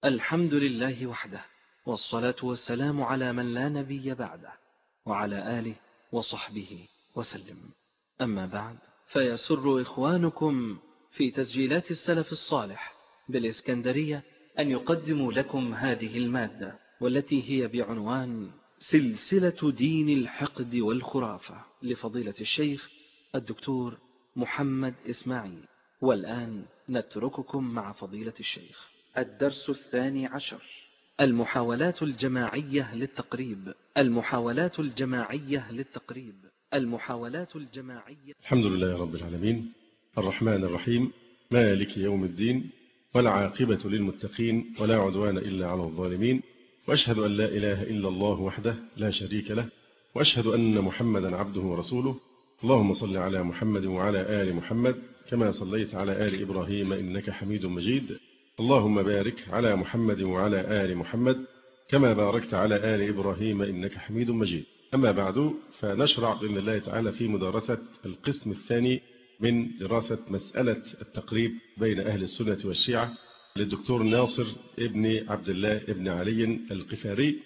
الحمد لله وحده، والصلاة والسلام على من لا نبي بعده، وعلى آله وصحبه وسلم. أما بعد، فيسر إخوانكم في تسجيلات السلف الصالح بالإسكندرية أن يقدموا لكم هذه المادة، والتي هي بعنوان سلسلة دين الحقد والخرافة لفضيلة الشيخ الدكتور محمد إسماعيل. والآن نترككم مع فضيلة الشيخ. الدرس 12: المحاولات الجماعية للتقريب. المحاولات الجماعية للتقريب. المحاولات الجماعية. الحمد لله رب العالمين، الرحمن الرحيم، مالك يوم الدين، والعاقبة للمتقين، ولا عدوان إلا على الظالمين، وأشهد أن لا إله إلا الله وحده لا شريك له، وأشهد أن محمدا عبده ورسوله. اللهم صل على محمد وعلى آل محمد كما صليت على آل إبراهيم إنك حميد مجيد. اللهم بارك على محمد وعلى آل محمد كما باركت على آل إبراهيم إنك حميد مجيد. أما بعد، فنشرع بإذن الله تعالى في مدارسة القسم الثاني من دراسة مسألة التقريب بين أهل السنة والشيعة للدكتور ناصر ابن عبد الله ابن علي القفاري.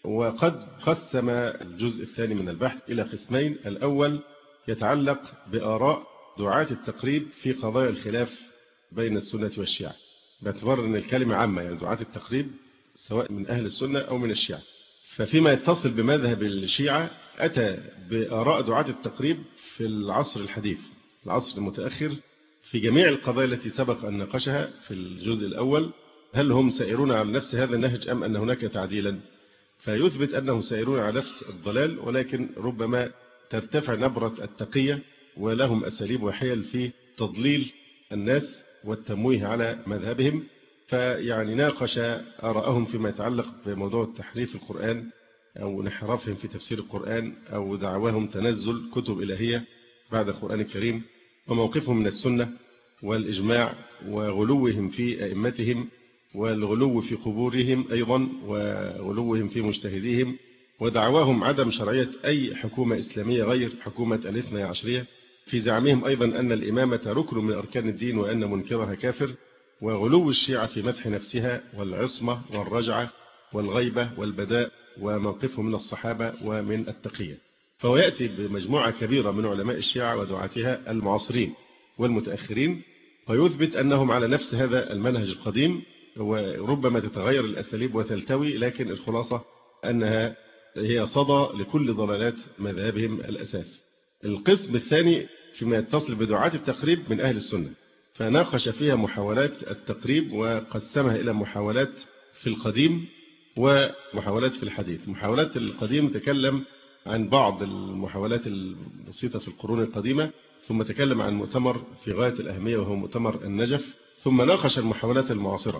وقد قسم الجزء الثاني من البحث إلى قسمين: الأول يتعلق بآراء دعاة التقريب في قضايا الخلاف بين السنة والشيعة، باعتبار أن الكلمة عامة، يعني دعاة التقريب سواء من أهل السنة أو من الشيعة. ففيما يتصل بمذهب الشيعة أتى بآراء دعاة التقريب في العصر الحديث، العصر المتأخر، في جميع القضايا التي سبق أن ناقشها في الجزء الأول. هل هم سائرون على نفس هذا النهج أم أن هناك تعديلا؟ فيثبت أنهم سائرون على نفس الضلال، ولكن ربما ترتفع نبرة التقية، ولهم أساليب وحيل في تضليل الناس والتمويه على مذهبهم. فيعني ناقش آراءهم فيما يتعلق بموضوع تحريف القرآن أو انحرافهم في تفسير القرآن، أو دعواهم تنزل كتب إلهية بعد القرآن الكريم، وموقفهم من السنة والإجماع، وغلوهم في أئمتهم، والغلو في قبورهم أيضا، وغلوهم في مجتهديهم، ودعواهم عدم شرعية أي حكومة إسلامية غير حكومة الاثنى عشرية، في زعمهم أيضا أن الإمامة ركن من أركان الدين وأن منكرها كافر، وغلو الشيعة في مدح نفسها والعصمة والرجعة والغيبة والبداء، وموقفهم من الصحابة ومن التقية. فهو يأتي بمجموعة كبيرة من علماء الشيعة ودعاتها المعاصرين والمتأخرين، ويثبت أنهم على نفس هذا المنهج القديم، وربما تتغير الأساليب وتلتوي، لكن الخلاصة أنها هي صدى لكل ضلالات مذهبهم الأساسي. القسم الثاني فيما يتصل بدعاة التقريب من أهل السنة، فناقش فيها محاولات التقريب وقسمها إلى محاولات في القديم ومحاولات في الحديث. محاولات القديم تكلم عن بعض المحاولات البسيطة في القرون القديمة، ثم تكلم عن مؤتمر في غاية الأهمية وهو مؤتمر النجف، ثم ناقش المحاولات المعاصرة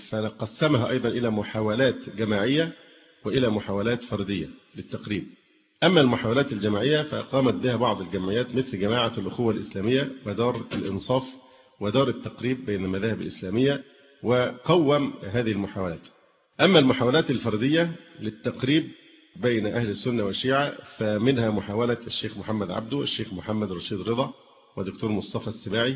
فقسمها أيضا إلى محاولات جماعية وإلى محاولات فردية للتقريب. أما المحاولات الجماعية فقامت بها بعض الجمعيات مثل جماعة الأخوة الإسلامية ودار الإنصاف ودار التقريب بين المذاهب الإسلامية، وقوم هذه المحاولات. أما المحاولات الفردية للتقريب بين أهل السنة والشيعة فمنها محاولة الشيخ محمد عبده، الشيخ محمد رشيد رضا، ودكتور مصطفى السباعي،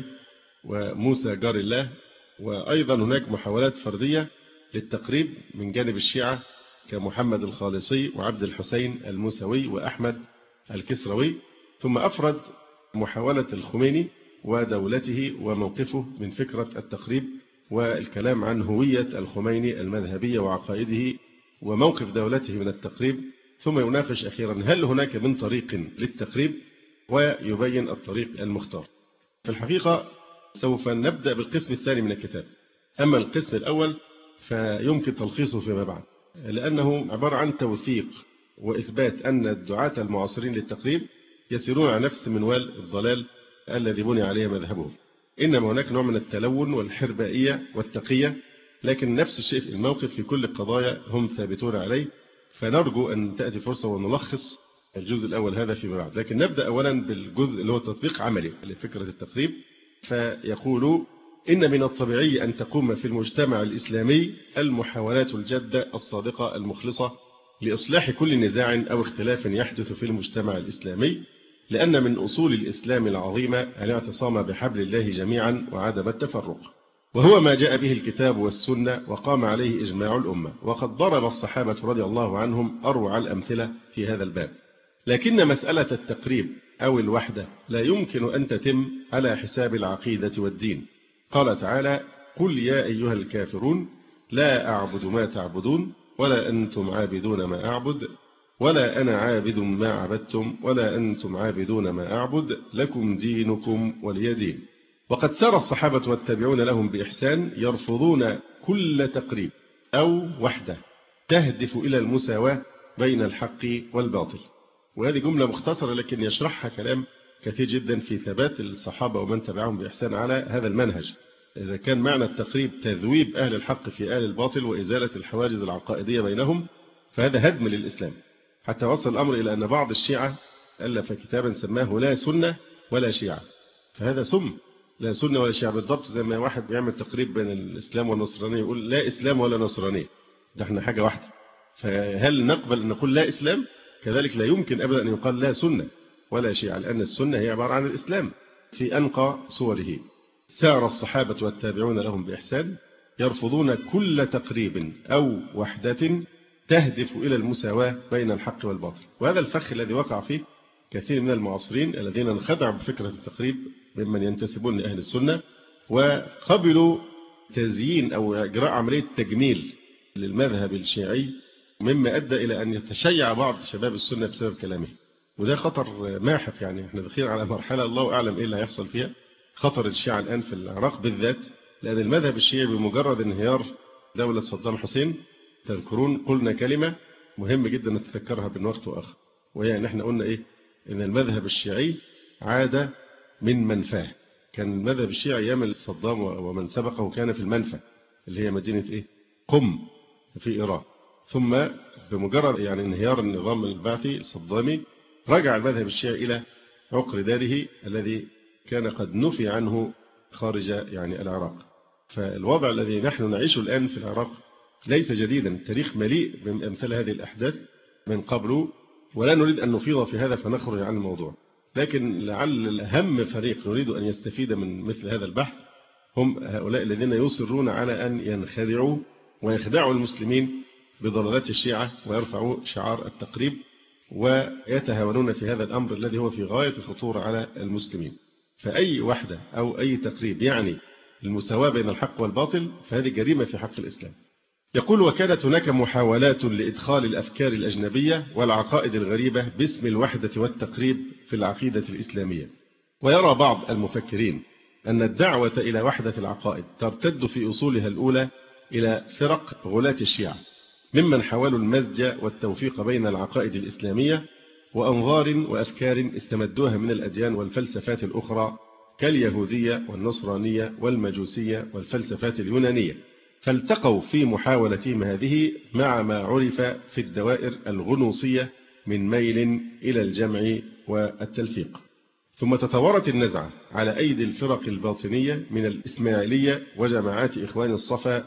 وموسى جار الله. وأيضا هناك محاولات فردية للتقريب من جانب الشيعة كمحمد الخالصي وعبد الحسين الموسوي وأحمد الكسروي. ثم أفرد محاولة الخميني ودولته وموقفه من فكرة التقريب، والكلام عن هوية الخميني المذهبية وعقائده وموقف دولته من التقريب. ثم يناقش أخيرا هل هناك من طريق للتقريب، ويبين الطريق المختار. في الحقيقة سوف نبدأ بالقسم الثاني من الكتاب. أما القسم الأول فيمكن تلخيصه فيما بعد، لأنه عبارة عن توثيق وإثبات أن الدعاة المعاصرين للتقريب يسيرون على نفس منوال الضلال الذي بني عليه مذهبهم. إنما هناك نوع من التلون والحربائية والتقية، لكن نفس الشيء في الموقف في كل القضايا هم ثابتون عليه. فنرجو أن تأتي فرصة ونلخص الجزء الأول هذا فيما بعد. لكن نبدأ أولا بالجزء اللي هو تطبيق عملي لفكرة التقريب. فيقول: إن من الطبيعي أن تقوم في المجتمع الإسلامي المحاولات الجادة الصادقة المخلصة لإصلاح كل نزاع أو اختلاف يحدث في المجتمع الإسلامي، لأن من أصول الإسلام العظيمة الاعتصام بحبل الله جميعا وعدم التفرق. وهو ما جاء به الكتاب والسنة وقام عليه إجماع الأمة. وقد ضرب الصحابة رضي الله عنهم أروع الأمثلة في هذا الباب. لكن مسألة التقريب أو الوحدة لا يمكن أن تتم على حساب العقيدة والدين. قال تعالى: قل يا أيها الكافرون لا أعبد ما تعبدون ولا أنتم عابدون ما أعبد ولا أنا عابد ما عبدتم ولا أنتم عابدون ما أعبد لكم دينكم ولي دين. وقد سار الصحابة والتابعون لهم بإحسان يرفضون كل تقريب أو وحدة تهدف إلى المساواة بين الحق والباطل. وهذه جملة مختصرة لكن يشرحها كلام كثير جدا في ثبات الصحابة ومن تبعهم بإحسان على هذا المنهج. إذا كان معنى التقريب تذويب أهل الحق في أهل الباطل وإزالة الحواجز العقائدية بينهم، فهذا هدم للإسلام. حتى وصل الأمر إلى أن بعض الشيعة ألف كتابا سماه لا سنة ولا شيعة، فهذا سم. لا سنة ولا شيعة بالضبط زي ما واحد بيعمل تقريب بين الإسلام والنصرانية يقول لا إسلام ولا نصرانية، ده احنا حاجة واحدة. فهل نقبل أن نقول لا إسلام؟ كذلك لا يمكن أبدا أن يقال لا سنة ولا شيعة، لأن السنة هي عبارة عن الإسلام في أنقى صوره. سار الصحابة والتابعون لهم بإحسان يرفضون كل تقريب أو وحدة تهدف إلى المساواة بين الحق والباطل. وهذا الفخ الذي وقع فيه كثير من المعاصرين الذين انخدعوا بفكرة التقريب ممن ينتسبون لأهل السنة وقبلوا تزيين أو إجراء عملية تجميل للمذهب الشيعي، مما أدى إلى أن يتشيع بعض شباب السنة بسبب كلامه. وده خطر ماحق، يعني احنا داخلين على مرحلة الله أعلم إيه اللي هيحصل فيها. خطر الشيعة الآن في العراق بالذات، لأن المذهب الشيعي بمجرد انهيار دولة صدام حسين، تذكرون قلنا كلمة مهم جدا نتذكرها بين وقت وآخر، وهي أن احنا قلنا إيه؟ إن المذهب الشيعي عاد من منفاه. كان المذهب الشيعي أيام صدام ومن سبقه كان في المنفى اللي هي مدينة إيه؟ قم في إيران. ثم بمجرد يعني انهيار النظام البعثي الصدامي رجع المذهب الشيعي إلى عقر داره الذي كان قد نفي عنه خارج يعني العراق. فالوضع الذي نحن نعيشه الآن في العراق ليس جديدا، التاريخ مليء بأمثال هذه الأحداث من قبل، ولا نريد أن نفيض في هذا فنخرج عن الموضوع. لكن لعل أهم فريق نريد أن يستفيد من مثل هذا البحث هم هؤلاء الذين يصرون على أن ينخدعوا ويخدعوا المسلمين بضلالات الشيعة ويرفعوا شعار التقريب ويتهاونون في هذا الأمر الذي هو في غاية الخطورة على المسلمين. فأي وحدة أو أي تقريب يعني المساواة بين الحق والباطل فهذه جريمة في حق الإسلام. يقول: وكانت هناك محاولات لإدخال الأفكار الأجنبية والعقائد الغريبة باسم الوحدة والتقريب في العقيدة الإسلامية. ويرى بعض المفكرين أن الدعوة إلى وحدة العقائد ترتد في أصولها الأولى إلى فرق غلاة الشيعة ممن حاولوا المزج والتوفيق بين العقائد الإسلامية وأنظار وأفكار استمدوها من الأديان والفلسفات الأخرى كاليهودية والنصرانية والمجوسية والفلسفات اليونانية، فالتقوا في محاولتهم هذه مع ما عرف في الدوائر الغنوصية من ميل إلى الجمع والتلفيق. ثم تطورت النزعة على أيدي الفرق الباطنية من الإسماعيلية وجماعات إخوان الصفا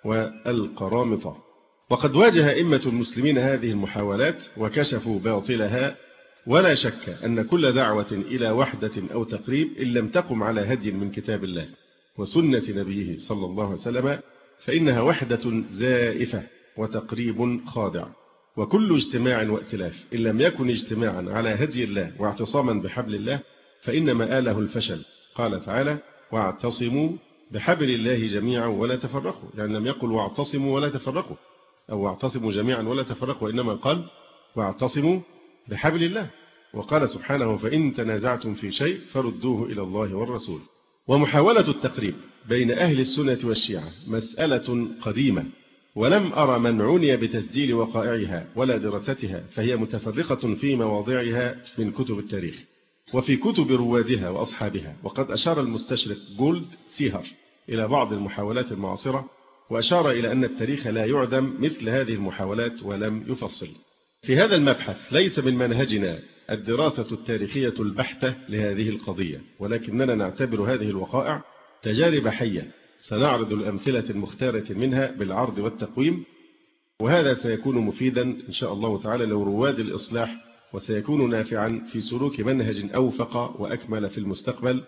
والقرامطة. وقد واجه أئمة المسلمين هذه المحاولات وكشفوا باطلها، ولا شك أن كل دعوة إلى وحدة أو تقريب إن لم تقم على هدي من كتاب الله وسنة نبيه صلى الله عليه وسلم فإنها وحدة زائفة وتقريب خادع. وكل اجتماع وائتلاف إن لم يكن اجتماعا على هدي الله واعتصاما بحبل الله فإنما آله الفشل. قال تعالى: واعتصموا بحبل الله جميعا ولا تفرقوا، يعني لم يقل واعتصموا ولا تفرقوا أو واعتصموا جميعا ولا تفرقوا، وإنما قال واعتصموا بحبل الله. وقال سبحانه: فإن تنازعتم في شيء فردوه إلى الله والرسول. ومحاولة التقريب بين أهل السنة والشيعة مسألة قديمة، ولم أرى من عني بتسجيل وقائعها ولا دراستها، فهي متفرقة في مواضعها من كتب التاريخ وفي كتب روادها وأصحابها. وقد أشار المستشرق جولد سيهر إلى بعض المحاولات المعاصرة، وأشار إلى أن التاريخ لا يعدم مثل هذه المحاولات ولم يفصل. في هذا المبحث ليس من منهجنا الدراسة التاريخية البحتة لهذه القضية، ولكننا نعتبر هذه الوقائع تجارب حية سنعرض الأمثلة المختارة منها بالعرض والتقويم، وهذا سيكون مفيدا إن شاء الله تعالى لرواد الإصلاح، وسيكون نافعا في سلوك منهج أوفق وأكمل في المستقبل.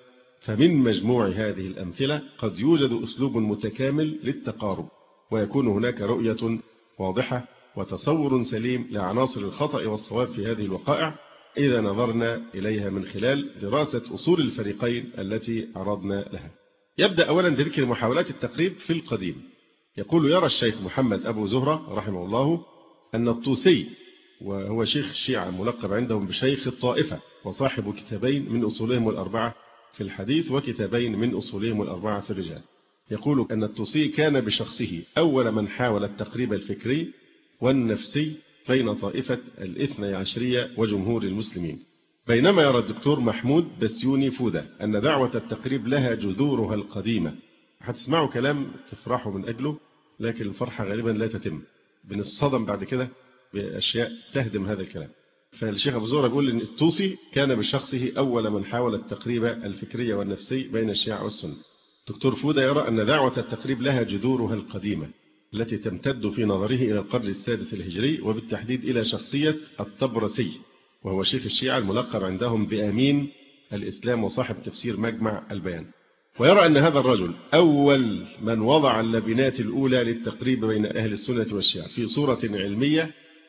فمن مجموع هذه الأمثلة قد يوجد أسلوب متكامل للتقارب، ويكون هناك رؤية واضحة وتصور سليم لعناصر الخطأ والصواب في هذه الوقائع إذا نظرنا إليها من خلال دراسة أصول الفريقين التي عرضنا لها. يبدأ أولا بذكر محاولات التقريب في القديم. يقول: يرى الشيخ محمد أبو زهرة رحمه الله أن الطوسي، وهو شيخ الشيعة ملقب عندهم بشيخ الطائفة وصاحب كتابين من أصولهم الأربعة في الحديث وكتابين من أصولهم الأربعة في الرجال، يقول أن الطوسي كان بشخصه أول من حاول التقريب الفكري والنفسي بين طائفة الاثني عشرية وجمهور المسلمين، بينما يرى الدكتور محمود بسيوني فودة أن دعوة التقريب لها جذورها القديمة. هتسمعوا كلام تفرحوا من أجله، لكن الفرحة غالبا لا تتم، بنصطدم بعد كده بأشياء تهدم هذا الكلام. فالشيخ أبو زهرة يقول أن الطوسي كان بشخصه أول من حاول التقريب الفكري والنفسي بين الشيعة والسنة. دكتور فودة يرى أن دعوة التقريب لها جذورها القديمة التي تمتد في نظره إلى القرن السادس الهجري، وبالتحديد إلى شخصية الطبرسي، وهو شيخ الشيعة الملقب عندهم بأمين الإسلام وصاحب تفسير مجمع البيان. ويرى أن هذا الرجل أول من وضع اللبنات الأولى للتقريب بين أهل السنة والشيعة في صورة علمية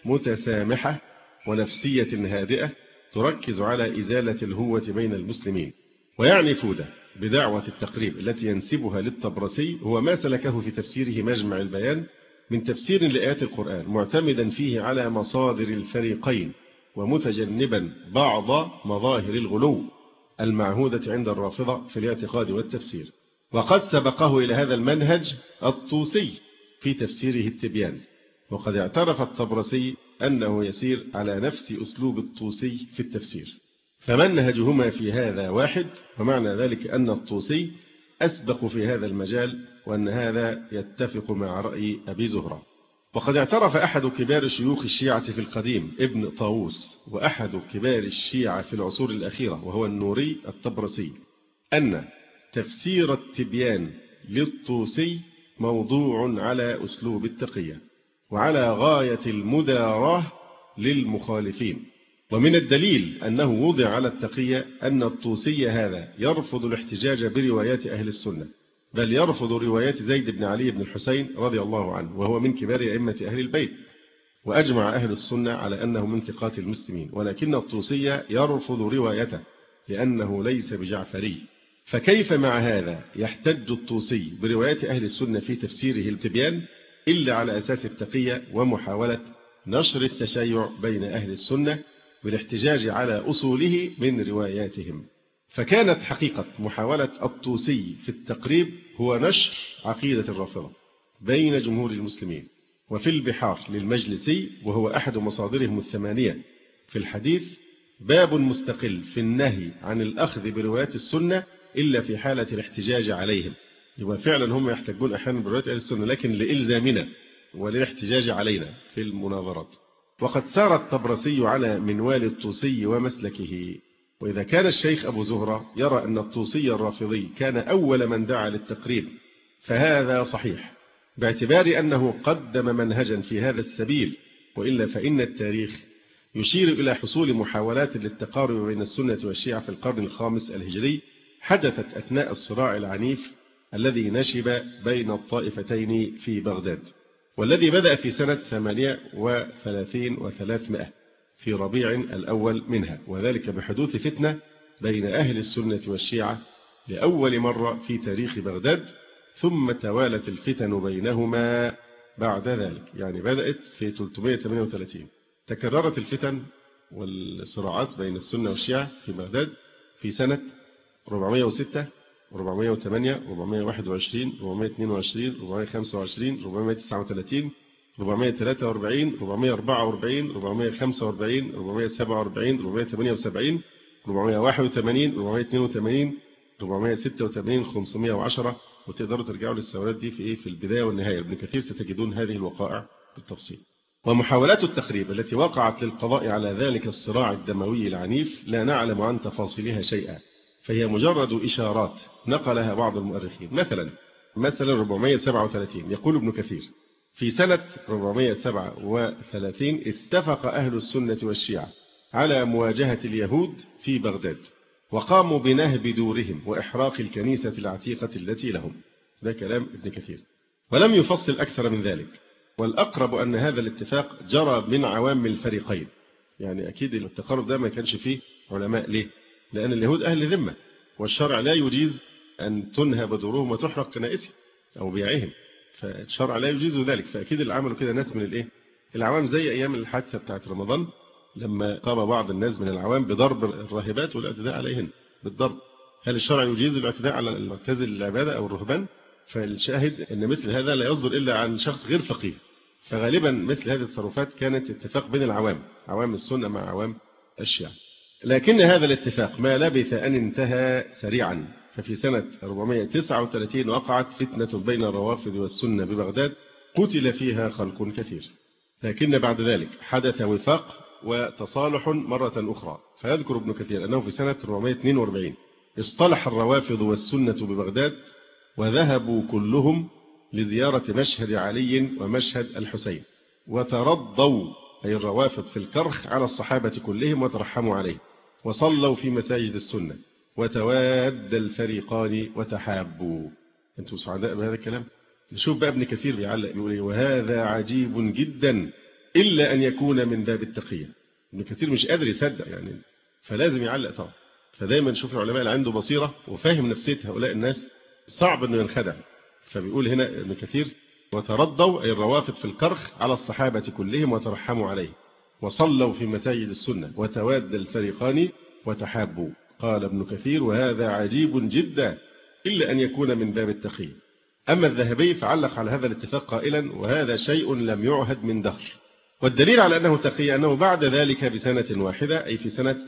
متسامحة ونفسية هادئة تركز على إزالة الهوة بين المسلمين. ويعني فودة بدعوة التقريب التي ينسبها للطبرسي هو ما سلكه في تفسيره مجمع البيان من تفسير لآيات القرآن، معتمدا فيه على مصادر الفريقين ومتجنبا بعض مظاهر الغلو المعهودة عند الرافضة في الاعتقاد والتفسير. وقد سبقه إلى هذا المنهج الطوسي في تفسيره التبيان، وقد اعترف الطبرسي أنه يسير على نفس أسلوب الطوسي في التفسير، فمنهجهما في هذا واحد، ومعنى ذلك أن الطوسي أسبق في هذا المجال، وأن هذا يتفق مع رأي أبي زهرة. وقد اعترف أحد كبار شيوخ الشيعة في القديم ابن طاووس، وأحد كبار الشيعة في العصور الأخيرة وهو النوري الطبرسي، أن تفسير التبيان للطوسي موضوع على أسلوب التقية وعلى غاية المداراة للمخالفين. ومن الدليل أنه وضع على التقية أن الطوسي هذا يرفض الاحتجاج بروايات أهل السنة، بل يرفض روايات زيد بن علي بن الحسين رضي الله عنه، وهو من كبار أئمة أهل البيت، وأجمع أهل السنة على أنه من ثقات المسلمين، ولكن الطوسي يرفض روايته لأنه ليس بجعفري. فكيف مع هذا يحتج الطوسي بروايات أهل السنة في تفسيره التبيان إلا على أساس التقية ومحاولة نشر التشيع بين أهل السنة بالاحتجاج على أصوله من رواياتهم؟ فكانت حقيقة محاولة الطوسي في التقريب هو نشر عقيدة الرافضة بين جمهور المسلمين. وفي البحار للمجلسي، وهو أحد مصادرهم الثمانية في الحديث، باب مستقل في النهي عن الأخذ بروايات السنة إلا في حالة الاحتجاج عليهم. يبقى فعلا هم يحتجون أحيانا بروايات أهل السنة، لكن لإلزامنا وللاحتجاج علينا في المناظرات. وقد سار الطبرسي على منوال الطوسي ومسلكه. وإذا كان الشيخ أبو زهرة يرى أن الطوسي الرافضي كان أول من دعا للتقريب، فهذا صحيح باعتبار أنه قدم منهجا في هذا السبيل، وإلا فإن التاريخ يشير إلى حصول محاولات للتقارب بين السنة والشيعة في القرن الخامس الهجري حدثت أثناء الصراع العنيف الذي نشب بين الطائفتين في بغداد، والذي بدأ في سنة 38 و300 في ربيع الأول منها، وذلك بحدوث فتنة بين أهل السنة والشيعة لأول مرة في تاريخ بغداد، ثم توالت الفتن بينهما بعد ذلك. يعني بدأت في 338، تكررت الفتن والصراعات بين السنة والشيعة في بغداد في سنة 406 408 421 422 425 439 443 444 445 447 478 481 482 486 510. وتقدروا ترجعوا للسوالات دي في البداية والنهاية. ابن كثير ستجدون هذه الوقائع بالتفصيل. ومحاولات التقريب التي وقعت للقضاء على ذلك الصراع الدموي العنيف لا نعلم عن تفاصيلها شيئا، فهي مجرد إشارات نقلها بعض المؤرخين. مثلا 437 يقول ابن كثير: في سنة 437 اتفق أهل السنة والشيعة على مواجهة اليهود في بغداد، وقاموا بنهب دورهم وإحراق الكنيسة العتيقة التي لهم. ده كلام ابن كثير، ولم يفصل أكثر من ذلك. والأقرب أن هذا الاتفاق جرى من عوام الفريقين، يعني أكيد التقارب ده ما كانش فيه علماء. ليه؟ لأن اليهود أهل ذمة، والشرع لا يجيز أن تنهب دورهم وتحرق كنائسهم أو بيعهم، فالشرع لا يجيز ذلك. فأكيد اللي عملوا كده ناس من العوام، زي أيام الحادثة بتاعت رمضان لما قام بعض الناس من العوام بضرب الراهبات والاعتداء عليهن بالضرب. هل الشرع يجيز الاعتداء على المعتزل العبادة أو الرهبان؟ فالشاهد أن مثل هذا لا يصدر إلا عن شخص غير فقيه. فغالبا مثل هذه التصرفات كانت اتفاق بين العوام، عوام السنة مع عوام الشيعة. لكن هذا الاتفاق ما لبث أن انتهى سريعا. ففي سنة 439 وقعت فتنة بين الروافض والسنة ببغداد، قتل فيها خلق كثير. لكن بعد ذلك حدث وفاق وتصالح مرة أخرى. فيذكر ابن كثير أنه في سنة 442 اصطلح الروافض والسنة ببغداد، وذهبوا كلهم لزيارة مشهد علي ومشهد الحسين، وترضوا أي الروافض في الكرخ على الصحابة كلهم وترحموا عليه، وصلوا في مساجد السنة، وتواد الفريقان وتحابوا. أنتم سعداء بهذا الكلام؟ نشوف بقى ابن كثير بيعلق بيقول وهذا عجيب جدا إلا أن يكون من باب التقية. ابن كثير مش قادر يصدق يعني، فلازم يعلق طبعا. فدايما نشوف العلماء اللي عنده بصيرة وفاهم نفسية هؤلاء الناس صعب أنه ينخدع. فبيقول هنا ابن كثير وترضوا أي الروافض في الكرخ على الصحابة كلهم وترحموا عليه، وصلوا في مساجد السنة، وتواد الفريقان وتحابوا. قال ابن كثير وهذا عجيب جدا إلا أن يكون من باب التقي. أما الذهبي فعلق على هذا الاتفاق قائلا وهذا شيء لم يعهد من دهر. والدليل على أنه تقي أنه بعد ذلك بسنة واحدة أي في سنة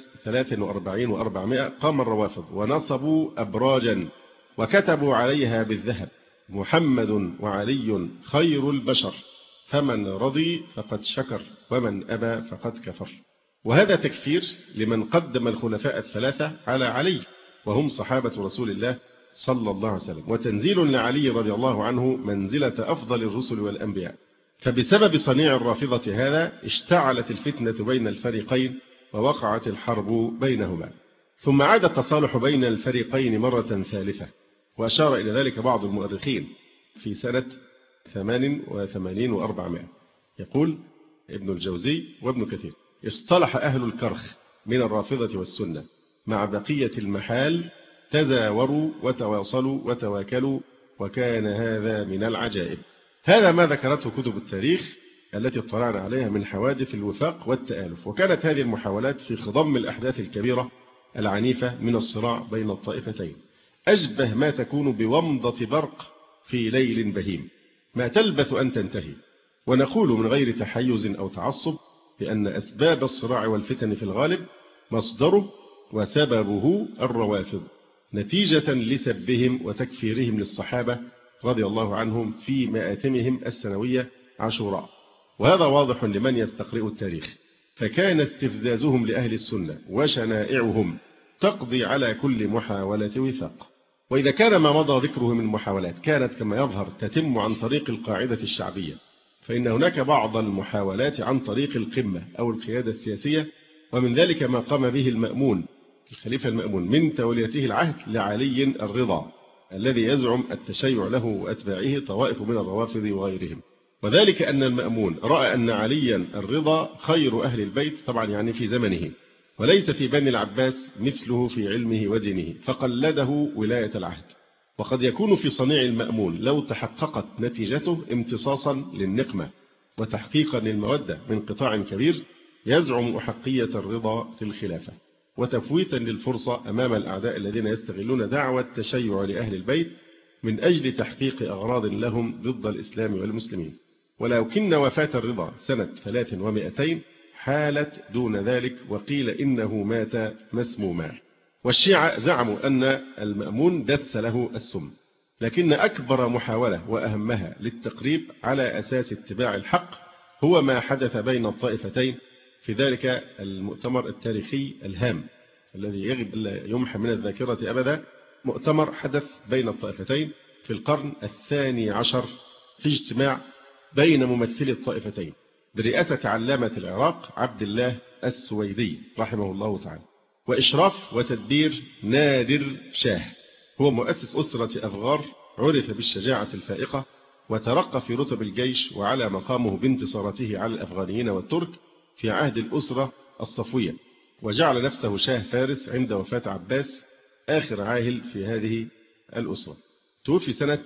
43 و400 قام الروافض ونصبوا أبراجا وكتبوا عليها بالذهب محمد وعلي خير البشر، فمن رضي فقد شكر ومن أبى فقد كفر. وهذا تكفير لمن قدم الخلفاء الثلاثة على علي، وهم صحابة رسول الله صلى الله عليه وسلم، وتنزيل لعلي رضي الله عنه منزلة أفضل الرسل والأنبياء. فبسبب صنيع الرافضة هذا اشتعلت الفتنة بين الفريقين ووقعت الحرب بينهما. ثم عاد التصالح بين الفريقين مرة ثالثة، وأشار إلى ذلك بعض المؤرخين في سنة 88 و400. يقول ابن الجوزي وابن كثير اصطلح أهل الكرخ من الرافضة والسنة مع بقية المحال، تزاوروا وتواصلوا وتواكلوا، وكان هذا من العجائب. هذا ما ذكرته كتب التاريخ التي اطلعنا عليها من حوادث الوفاق والتآلف. وكانت هذه المحاولات في خضم الأحداث الكبيرة العنيفة من الصراع بين الطائفتين أشبه ما تكون بومضة برق في ليل بهيم، ما تلبث أن تنتهي. ونقول من غير تحيز أو تعصب بأن أسباب الصراع والفتن في الغالب مصدره وسببه الروافض، نتيجة لسبهم وتكفيرهم للصحابة رضي الله عنهم في مآتمهم السنوية عاشوراء. وهذا واضح لمن يستقرئ التاريخ. فكان استفزازهم لأهل السنة وشنائعهم تقضي على كل محاولة وفاق. وإذا كان ما مضى ذكره من محاولات كانت كما يظهر تتم عن طريق القاعدة الشعبية، فإن هناك بعض المحاولات عن طريق القمة أو القيادة السياسية. ومن ذلك ما قام به المأمون الخليفة المأمون من توليته العهد لعلي الرضا الذي يزعم التشيع له وأتباعه طوائف من الروافض وغيرهم. وذلك أن المأمون رأى أن عليا الرضا خير أهل البيت طبعا يعني في زمنه، وليس في بني العباس مثله في علمه ودينه، فقلده ولاية العهد. وقد يكون في صنيع المأمون لو تحققت نتيجته امتصاصا للنقمة وتحقيقا للمودة من قطاع كبير يزعم أحقية الرضا للخلافة، وتفويتا للفرصة أمام الأعداء الذين يستغلون دعوة التشيع لأهل البيت من أجل تحقيق أغراض لهم ضد الإسلام والمسلمين. ولكن وفاة الرضا سنة 300 حالت دون ذلك، وقيل إنه مات مسموما. والشيعة زعموا أن المأمون دس له السم. لكن أكبر محاولة وأهمها للتقريب على أساس اتباع الحق هو ما حدث بين الطائفتين في ذلك المؤتمر التاريخي الهام الذي يجب ألا يمحى من الذاكرة أبدا. مؤتمر حدث بين الطائفتين في القرن 12 في اجتماع بين ممثلي الطائفتين برئاسة علامة العراق عبد الله السويدي رحمه الله تعالى. وإشراف وتدبير نادر شاه. هو مؤسس أسرة أفغار عرف بالشجاعة الفائقة، وترقى في رتب الجيش وعلى مقامه بانتصاراته على الأفغانيين والترك في عهد الأسرة الصفوية، وجعل نفسه شاه فارس عند وفاة عباس آخر عاهل في هذه الأسرة. توفي سنة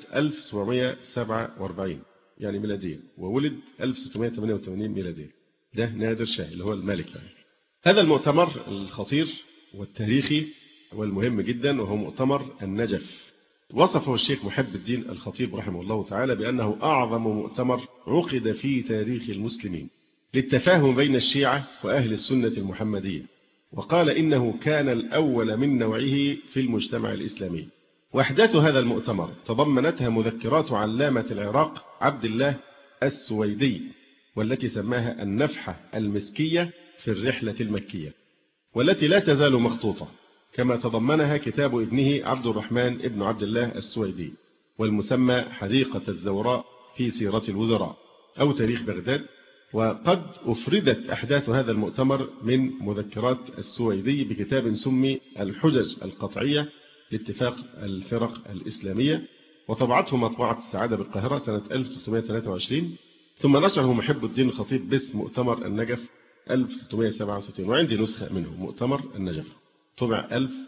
1747 يعني ميلادية، وولد 1688 ميلادية. ده نادر شاه اللي هو الملك يعني. هذا المؤتمر الخطير والتاريخي والمهم جدا وهو مؤتمر النجف، وصفه الشيخ محب الدين الخطيب رحمه الله تعالى بأنه أعظم مؤتمر عقد في تاريخ المسلمين للتفاهم بين الشيعة وأهل السنة المحمدية، وقال إنه كان الأول من نوعه في المجتمع الإسلامي. وأحداث هذا المؤتمر تضمنتها مذكرات علامة العراق عبد الله السويدي، والتي سماها النفحة المسكية في الرحلة المكية، والتي لا تزال مخطوطة، كما تضمنها كتاب ابنه عبد الرحمن ابن عبد الله السويدي والمسمى حديقة الزوراء في سيرة الوزراء أو تاريخ بغداد. وقد أفردت أحداث هذا المؤتمر من مذكرات السويدي بكتاب سمي الحجج القطعية لاتفاق الفرق الإسلامية، وطبعته مطبعة السعادة بالقاهرة سنة 1323، ثم نشره محب الدين الخطيب باسم مؤتمر النجف 1367، وعندي نسخة منه مؤتمر النجف طبع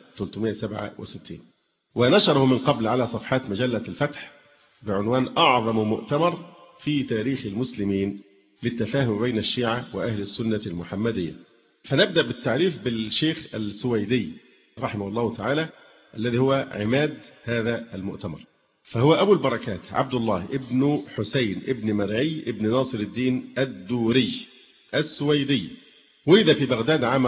1367، ونشره من قبل على صفحات مجلة الفتح بعنوان أعظم مؤتمر في تاريخ المسلمين للتفاهم بين الشيعة وأهل السنة المحمدية. فنبدأ بالتعريف بالشيخ السويدي رحمه الله تعالى الذي هو عماد هذا المؤتمر. فهو أبو البركات عبد الله ابن حسين ابن مرعي ابن ناصر الدين الدوري السويدي، ولد في بغداد عام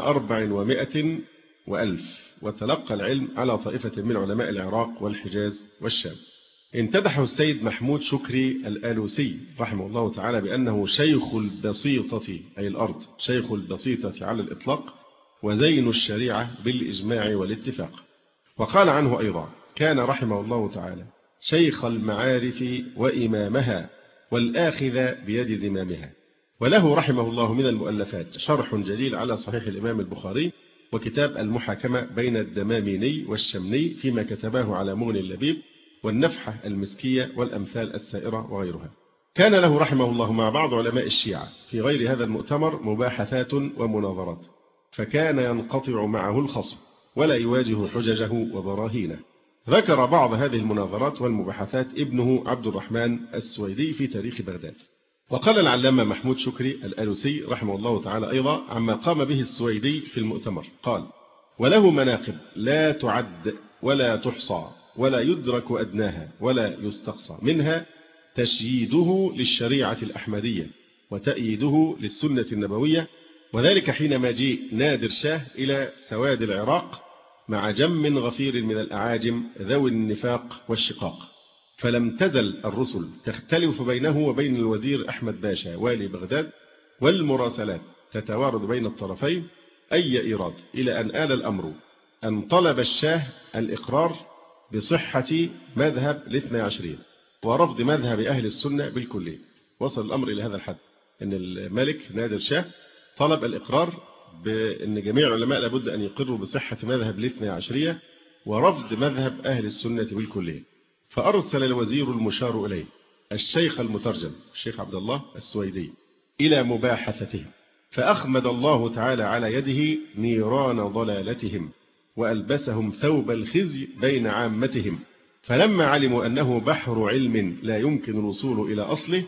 400 وألف، وتلقى العلم على طائفة من علماء العراق والحجاز والشام. امتدحه السيد محمود شكري الآلوسي رحمه الله تعالى بأنه شيخ البسيطة أي الأرض، شيخ البسيطة على الإطلاق، وزين الشريعة بالإجماع والاتفاق. وقال عنه أيضا: كان رحمه الله تعالى شيخ المعارف وإمامها والآخذ بيد زمامها. وله رحمه الله من المؤلفات شرح جليل على صحيح الإمام البخاري، وكتاب المحاكمة بين الدماميني والشمني فيما كتباه على مغني اللبيب، والنفحة المسكية والأمثال السائرة وغيرها. كان له رحمه الله مع بعض علماء الشيعة في غير هذا المؤتمر مباحثات ومناظرات، فكان ينقطع معه الخصم ولا يواجه حججه وبراهينه. ذكر بعض هذه المناظرات والمباحثات ابنه عبد الرحمن السويدي في تاريخ بغداد. وقال العلامة محمود شكري الآلوسي رحمه الله تعالى أيضا عما قام به السويدي في المؤتمر، قال: وله مناقب لا تعد ولا تحصى ولا يدرك أدناها ولا يستقصى، منها تشييده للشريعة الأحمدية وتأييده للسنة النبوية، وذلك حينما جيء نادر شاه إلى سواد العراق مع جم غفير من الأعاجم ذوي النفاق والشقاق، فلم تزل الرسل تختلف بينه وبين الوزير أحمد باشا والي بغداد، والمراسلات تتوارد بين الطرفين أي إيراد، إلى أن آل الأمر أن طلب الشاه الإقرار بصحة مذهب الاثنى عشرية ورفض مذهب أهل السنة بالكلية. وصل الأمر إلى هذا الحد أن الملك نادر شاه طلب الإقرار بأن جميع العلماء لابد أن يقروا بصحة مذهب الاثنى عشرية ورفض مذهب أهل السنة بالكلية. فأرسل الوزير المشار إليه الشيخ المترجم الشيخ عبد الله السويدي إلى مباحثتهم، فأخمد الله تعالى على يده نيران ضلالتهم وألبسهم ثوب الخزي بين عامتهم، فلما علموا أنه بحر علم لا يمكن الوصول إلى أصله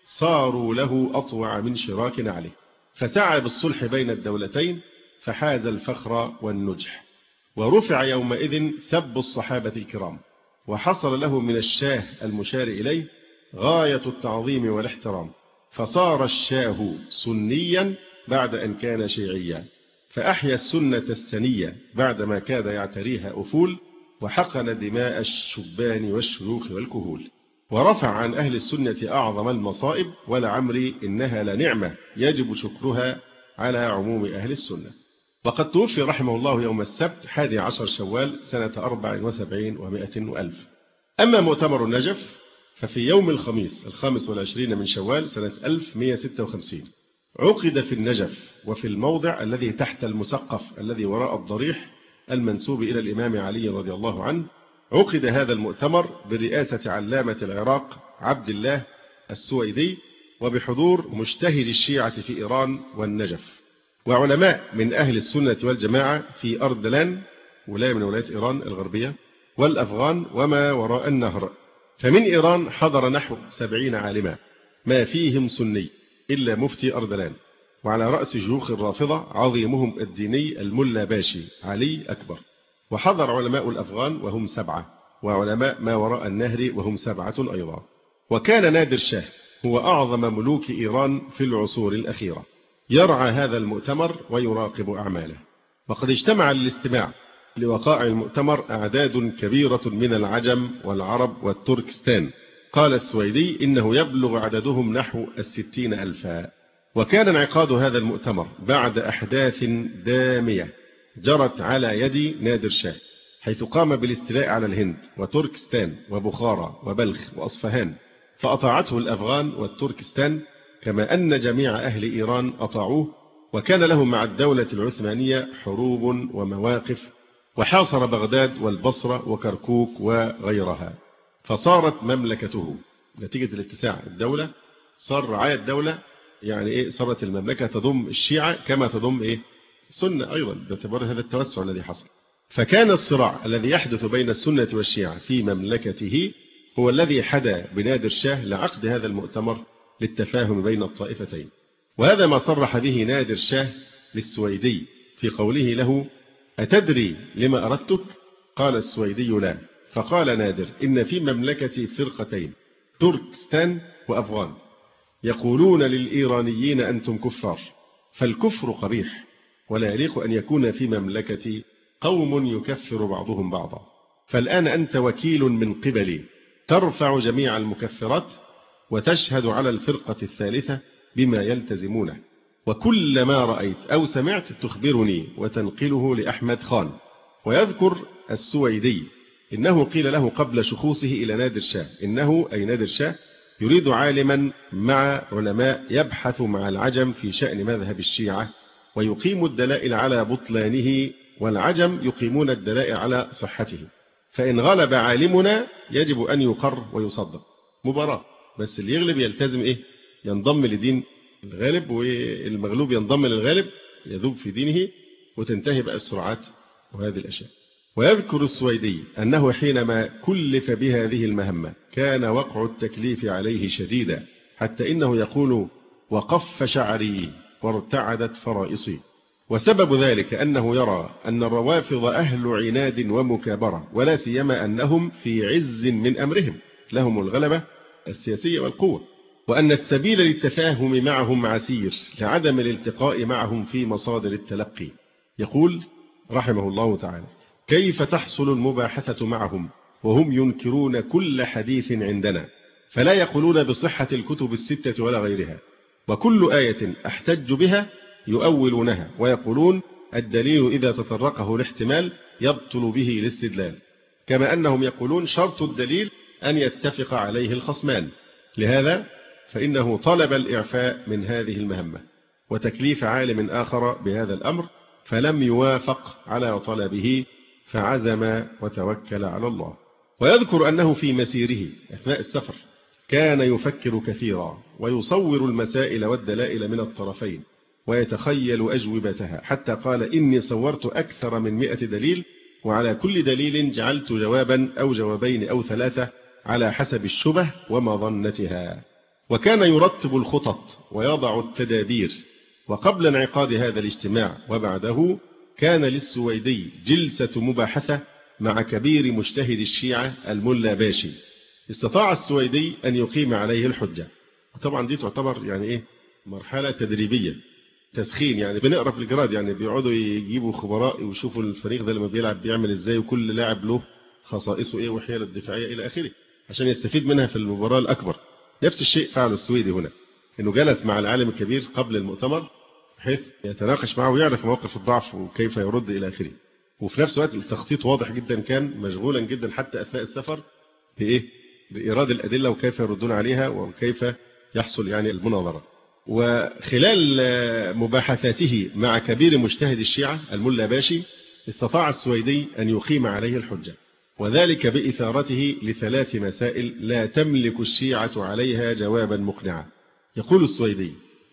صاروا له أطوع من شراك عليه، فسعى بالصلح بين الدولتين فحاز الفخر والنجح، ورفع يومئذ سب الصحابة الكرام، وحصل له من الشاه المشار إليه غاية التعظيم والاحترام، فصار الشاه سنيا بعد أن كان شيعيا، فأحيا السنة السنية بعدما كاد يعتريها أفول، وحقن دماء الشبان والشيوخ والكهول، ورفع عن أهل السنة أعظم المصائب، ولعمري إنها لنعمة يجب شكرها على عموم أهل السنة. وقد توفي رحمه الله يوم السبت 11 شوال سنة 74 و100 وألف. أما مؤتمر النجف ففي يوم الخميس 25 من شوال سنة 1156، عقد في النجف وفي الموضع الذي تحت المسقف الذي وراء الضريح المنسوب إلى الإمام علي رضي الله عنه. عقد هذا المؤتمر برئاسة علامة العراق عبد الله السويدي، وبحضور مجتهد الشيعة في إيران والنجف، وعلماء من أهل السنة والجماعة في أردلان، ولاية من ولايات إيران الغربية، والأفغان وما وراء النهر. فمن إيران حضر نحو 70 عالما، ما فيهم سني إلا مفتي أردلان، وعلى رأس شيوخ الرافضة عظيمهم الديني الملا باشي علي أكبر. وحضر علماء الأفغان وهم 7، وعلماء ما وراء النهر وهم 7 أيضا. وكان نادر شاه هو أعظم ملوك إيران في العصور الأخيرة، يرعى هذا المؤتمر ويراقب أعماله. وقد اجتمع للاستماع لوقائع المؤتمر أعداد كبيرة من العجم والعرب والتركستان. قال السويدي إنه يبلغ عددهم نحو 60,000. وكان انعقاد هذا المؤتمر بعد أحداث دامية جرت على يد نادر شاه، حيث قام بالاستيلاء على الهند وتركستان وبخارى وبلخ وأصفهان، فأطاعته الأفغان والتركستان، كما أن جميع أهل إيران أطاعوه. وكان لهم مع الدولة العثمانية حروب ومواقف، وحاصر بغداد والبصرة وكركوك وغيرها. فصارت مملكته نتيجة الاتساع الدولة، صار رعاية الدولة، يعني صارت المملكة تضم الشيعة كما تضم السنة أيضا، باعتبار هذا التوسع الذي حصل. فكان الصراع الذي يحدث بين السنة والشيعة في مملكته هو الذي حدا بنادر شاه لعقد هذا المؤتمر للتفاهم بين الطائفتين. وهذا ما صرح به نادر شاه للسويدي في قوله له: أتدري لما أردتك؟ قال السويدي: لا. فقال نادر: إن في مملكتي فرقتين، تركستان وأفغان، يقولون للإيرانيين أنتم كفار، فالكفر قبيح، ولا يليق أن يكون في مملكتي قوم يكفر بعضهم بعضا. فالآن أنت وكيل من قبلي، ترفع جميع المكفرات وتشهد على الفرقة الثالثة بما يلتزمونه، وكل ما رأيت أو سمعت تخبرني وتنقله لأحمد خان. ويذكر السويدي إنه قيل له قبل شخوصه إلى نادر شاه إنه أي نادر شاه يريد عالما مع علماء يبحث مع العجم في شأن مذهب الشيعة، ويقيم الدلائل على بطلانه، والعجم يقيمون الدلائل على صحته، فإن غلب عالمنا يجب أن يقر ويصدق. مباراة، بس اللي يغلب يلتزم ينضم لدين الغالب، والمغلوب ينضم للغالب يذوب في دينه، وتنتهي بقى الصراعات وهذه الأشياء. ويذكر السويدي أنه حينما كلف بهذه المهمة كان وقع التكليف عليه شديدا، حتى إنه يقول: وقف شعري وارتعدت فرائصي. وسبب ذلك أنه يرى أن الروافض أهل عناد ومكابرة، ولا سيما أنهم في عز من أمرهم، لهم الغلبة السياسية والقوة، وأن السبيل للتفاهم معهم عسير لعدم الالتقاء معهم في مصادر التلقي. يقول رحمه الله تعالى: كيف تحصل المباحثة معهم وهم ينكرون كل حديث عندنا، فلا يقولون بصحة الكتب الستة ولا غيرها، وكل آية أحتج بها يؤولونها ويقولون الدليل إذا تطرقه الاحتمال يبطل به الاستدلال، كما أنهم يقولون شرط الدليل أن يتفق عليه الخصمان. لهذا فإنه طلب الإعفاء من هذه المهمة وتكليف عالم آخر بهذا الأمر، فلم يوافق على طلبه، فعزم وتوكل على الله. ويذكر أنه في مسيره أثناء السفر كان يفكر كثيرا، ويصور المسائل والدلائل من الطرفين، ويتخيل أجوبتها، حتى قال: إني صورت أكثر من 100 دليل، وعلى كل دليل جعلت جوابا أو جوابين أو 3 على حسب الشبه ومظنتها. وكان يرتب الخطط ويضع التدابير. وقبل انعقاد هذا الاجتماع وبعده كان للسويدي جلسة مباحثة مع كبير مجتهد الشيعة الملا باشي. استطاع السويدي أن يقيم عليه الحجة. وطبعا دي تعتبر مرحلة تدريبية، تسخين، بنقرأ في الجراد بيقعدوا يجيبوا خبراء ويشوفوا الفريق ده لما بيلعب بيعمل ازاي، وكل لاعب له خصائصه وحيله الدفاعية إلى آخره، عشان يستفيد منها في المباراة الأكبر. نفس الشيء فعل السويدي هنا، إنه جلس مع العالم الكبير قبل المؤتمر بحيث يتناقش معه ويعرف مواقف الضعف وكيف يرد إلى آخره. وفي نفس الوقت التخطيط واضح جدا، كان مشغولا جدا حتى أثناء السفر بإيراد الأدلة وكيف يردون عليها وكيف يحصل المناظرة. وخلال مباحثاته مع كبير مجتهد الشيعة الملا باشي استطاع السويدي أن يقيم عليه الحجة، وذلك بإثارته ل3 مسائل لا تملك الشيعة عليها جوابا مقنعا. يقول السويدي: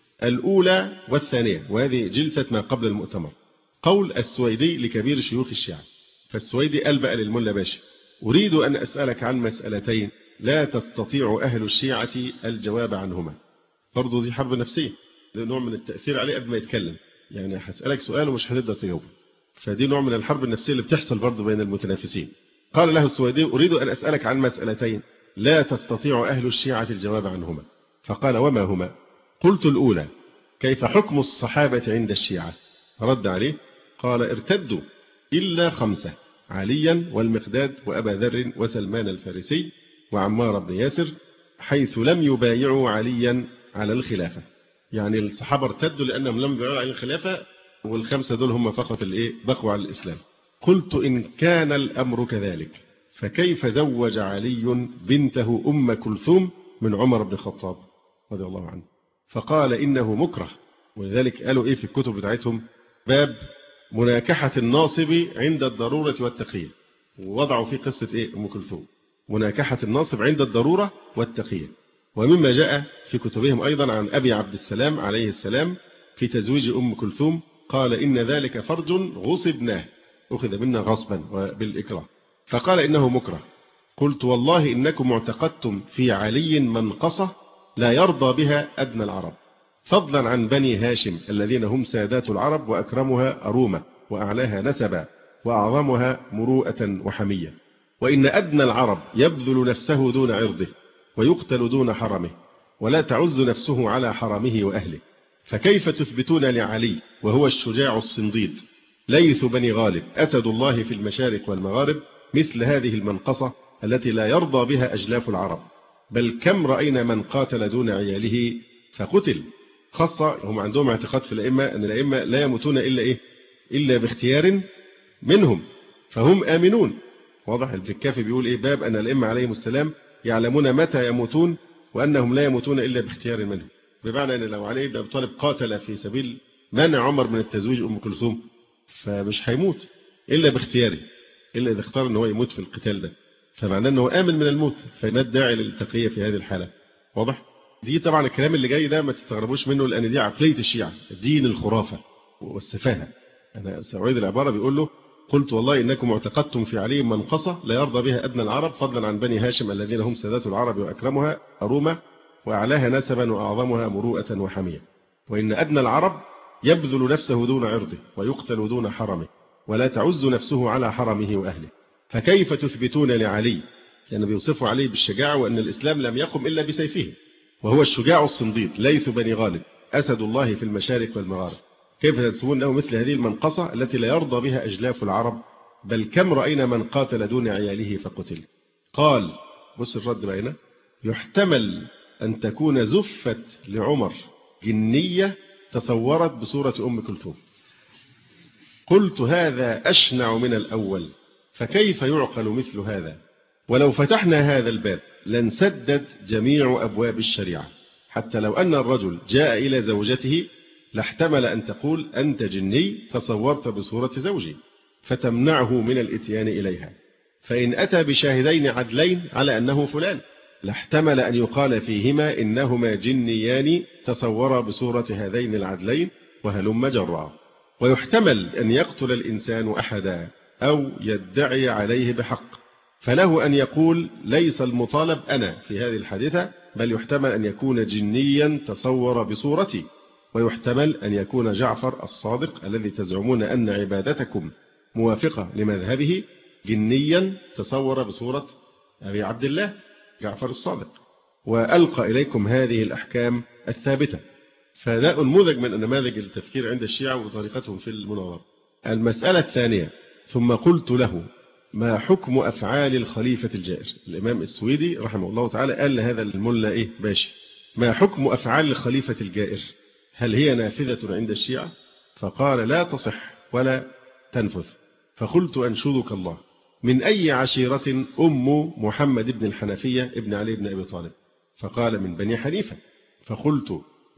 الأولى والثانية، وهذه جلسة ما قبل المؤتمر، قول السويدي لكبير شيوخ الشيعة. فالسويدي قال بقى للملا باشي: أريد أن أسألك عن مسألتين لا تستطيع أهل الشيعة الجواب عنهما. برضو دي حرب نفسية، ده نوع من التأثير عليه قبل ما يتكلم، يعني هسألك سؤال ومش هتقدر تجاوبه، فدي نوع من الحرب النفسية اللي بتحصل برضو بين المتنافسين. قال له السويدي: أريد أن أسألك عن مسألتين لا تستطيع أهل الشيعة الجواب عنهما. فقال: وما هما؟ قلت: الأولى، كيف حكم الصحابة عند الشيعة؟ رد عليه قال: ارتدوا إلا 5، عليا والمقداد وأبا ذر وسلمان الفارسي وعمار بن ياسر، حيث لم يبايعوا عليا على الخلافة. يعني الصحابة ارتدوا لأنهم لم يبايعوا على الخلافة، وال5 دول هم فقط اللي بقوا على الإسلام. قلت: إن كان الأمر كذلك فكيف زوج علي بنته أم كلثوم من عمر بن الخطاب رضي الله عنه؟ فقال: إنه مكره. ولذلك قالوا في الكتب بتاعتهم باب مناكحة الناصب عند الضرورة والتقية، ووضعوا فيه قصة أم كلثوم، مناكحة الناصب عند الضرورة والتقية. ومما جاء في كتبهم أيضا عن أبي عبد السلام عليه السلام في تزويج أم كلثوم، قال: إن ذلك فرج غصبناه، أخذ منا غصبا وبالإكراه، فقال: إنه مكره. قلت: والله إنكم اعتقدتم في علي منقصة لا يرضى بها أدنى العرب، فضلا عن بني هاشم الذين هم سادات العرب وأكرمها أرومة وأعلاها نسبا وأعظمها مروءة وحمية، وإن أدنى العرب يبذل نفسه دون عرضه ويقتل دون حرمه، ولا تعز نفسه على حرمه وأهله، فكيف تثبتون لعلي وهو الشجاع الصنديد ليث بني غالب أسد الله في المشارق والمغارب مثل هذه المنقصة التي لا يرضى بها أجلاف العرب؟ بل كم رأينا من قاتل دون عياله فقتل. خاصة هم عندهم اعتقاد في الأئمة أن الأئمة لا يموتون إلا باختيار منهم، فهم آمنون. واضح في الكافي بيقول باب أن الأئمة عليهم السلام يعلمون متى يموتون وأنهم لا يموتون إلا باختيار منهم، بمعنى أن لو علي بن أبي طالب قاتل في سبيل منع عمر من التزويج أم كلثوم فمش هيموت إلا باختياره، إلا إذا اختار أنه يموت في القتال ده، فمعناه أنه آمن من الموت، فما الداعي للتقية في هذه الحالة؟ واضح؟ دي طبعا الكلام اللي جاي ده ما تستغربوش منه، لأن دي عقلية الشيعة، الدين الخرافة والسفاهة. أنا سأعيد العبارة، بيقول له: قلت: والله إنكم اعتقدتم في علي منقصة لا يرضى بها أدنى العرب، فضلا عن بني هاشم الذين هم سادات العرب وأكرمها أرومة وأعلاها نسبا وأعظمها مروءة وحمية، وإن أدنى العرب يبذل نفسه دون عرضه ويقتل دون حرمه، ولا تعز نفسه على حرمه وأهله، فكيف تثبتون لعلي، لأن بيوصفوا عليه بالشجاعة وأن الإسلام لم يقم إلا بسيفه، وهو الشجاع الصنديد ليث بني غالب أسد الله في المشارق والمغارب، كيف تنسبون له مثل هذه المنقصة التي لا يرضى بها أجلاف العرب؟ بل كم رأينا من قاتل دون عياله فقتل. قال: بص الرد بينه: يحتمل أن تكون زفت لعمر جنية تصورت بصورة أم كلثوم. قلت: هذا أشنع من الأول، فكيف يعقل مثل هذا؟ ولو فتحنا هذا الباب لانسدت جميع أبواب الشريعة، حتى لو أن الرجل جاء إلى زوجته لاحتمل أن تقول: أنت جني تصورت بصورة زوجي، فتمنعه من الإتيان إليها، فإن أتى بشاهدين عدلين على أنه فلان لاحتمل أن يقال فيهما إنهما جنيان تصورا بصورة هذين العدلين وهلم جرا. ويحتمل أن يقتل الإنسان أحدا أو يدعي عليه بحق، فله أن يقول: ليس المطالب أنا في هذه الحادثة، بل يحتمل أن يكون جنيا تصور بصورتي، ويحتمل أن يكون جعفر الصادق الذي تزعمون أن عبادتكم موافقة لمذهبه جنيا تصور بصورة أبي عبد الله جعفر الصادق، وألقى إليكم هذه الأحكام الثابتة. فده نموذج من نماذج التفكير عند الشيعة وطريقتهم في المناظرة. المسألة الثانية: ثم قلت له: ما حكم أفعال الخليفة الجائر؟ الإمام السويدي رحمه الله تعالى قال لهذا الملا باشي: ما حكم أفعال الخليفة الجائر؟ هل هي نافذة عند الشيعة؟ فقال: لا تصح ولا تنفذ. فقلت: أنشدك الله، من أي عشيرة أم محمد بن الحنفية ابن علي بن أبي طالب؟ فقال: من بني حنيفة. فقلت: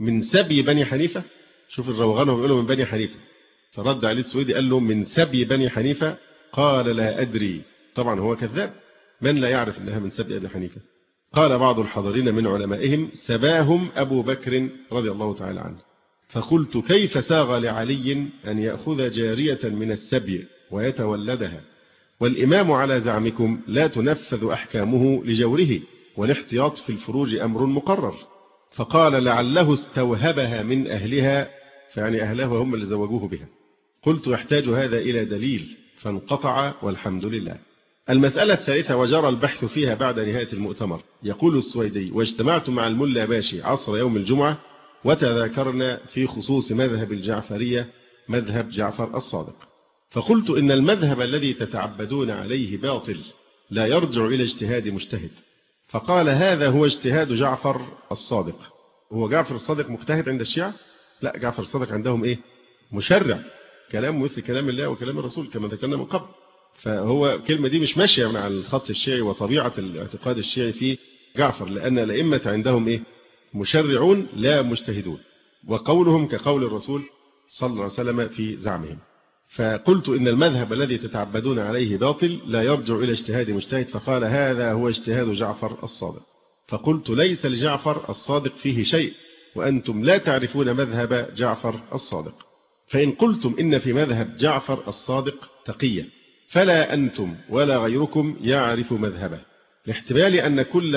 من سبي بني حنيفة. شوف الروغان هو بيقولوا من بني حنيفة، فرد عليه السويدي قال له من سبي بني حنيفة. قال لا أدري. طبعا هو كذاب، من لا يعرف أنها من سبي بني حنيفة. قال بعض الحاضرين من علمائهم سباهم أبو بكر رضي الله تعالى عنه. فقلت كيف ساغ لعلي أن يأخذ جارية من السبي ويتولدها، والإمام على زعمكم لا تنفذ أحكامه لجوره، والاحتياط في الفروج أمر مقرر. فقال لعله استوهبها من أهلها، فيعني أهلها هم اللي زوجوه بها. قلت يحتاج هذا إلى دليل، فانقطع والحمد لله. المسألة الثالثة وجرى البحث فيها بعد نهاية المؤتمر. يقول السويدي: واجتمعت مع الملا باشي عصر يوم الجمعة، وتذاكرنا في خصوص مذهب الجعفرية، مذهب جعفر الصادق. فقلت إن المذهب الذي تتعبدون عليه باطل، لا يرجع إلى اجتهاد مجتهد. فقال: هذا هو اجتهاد جعفر الصادق. هو جعفر الصادق مجتهد عند الشيعة؟ لا، جعفر الصادق عندهم إيه؟ مشرع، كلام مثل كلام الله وكلام الرسول كما ذكرنا من قبل. فهو الكلمة دي مش ماشية مع الخط الشيعي وطبيعة الاعتقاد الشيعي في جعفر، لأن الأئمة عندهم إيه؟ مشرعون لا مجتهدون، وقولهم كقول الرسول صلى الله عليه وسلم في زعمهم. فقلت إن المذهب الذي تتعبدون عليه باطل، لا يرجع إلى اجتهاد مجتهد. فقال: هذا هو اجتهاد جعفر الصادق. فقلت: ليس لجعفر الصادق فيه شيء، وأنتم لا تعرفون مذهب جعفر الصادق. فإن قلتم إن في مذهب جعفر الصادق تقية، فلا أنتم ولا غيركم يعرف مذهبه، لاحتمال أن كل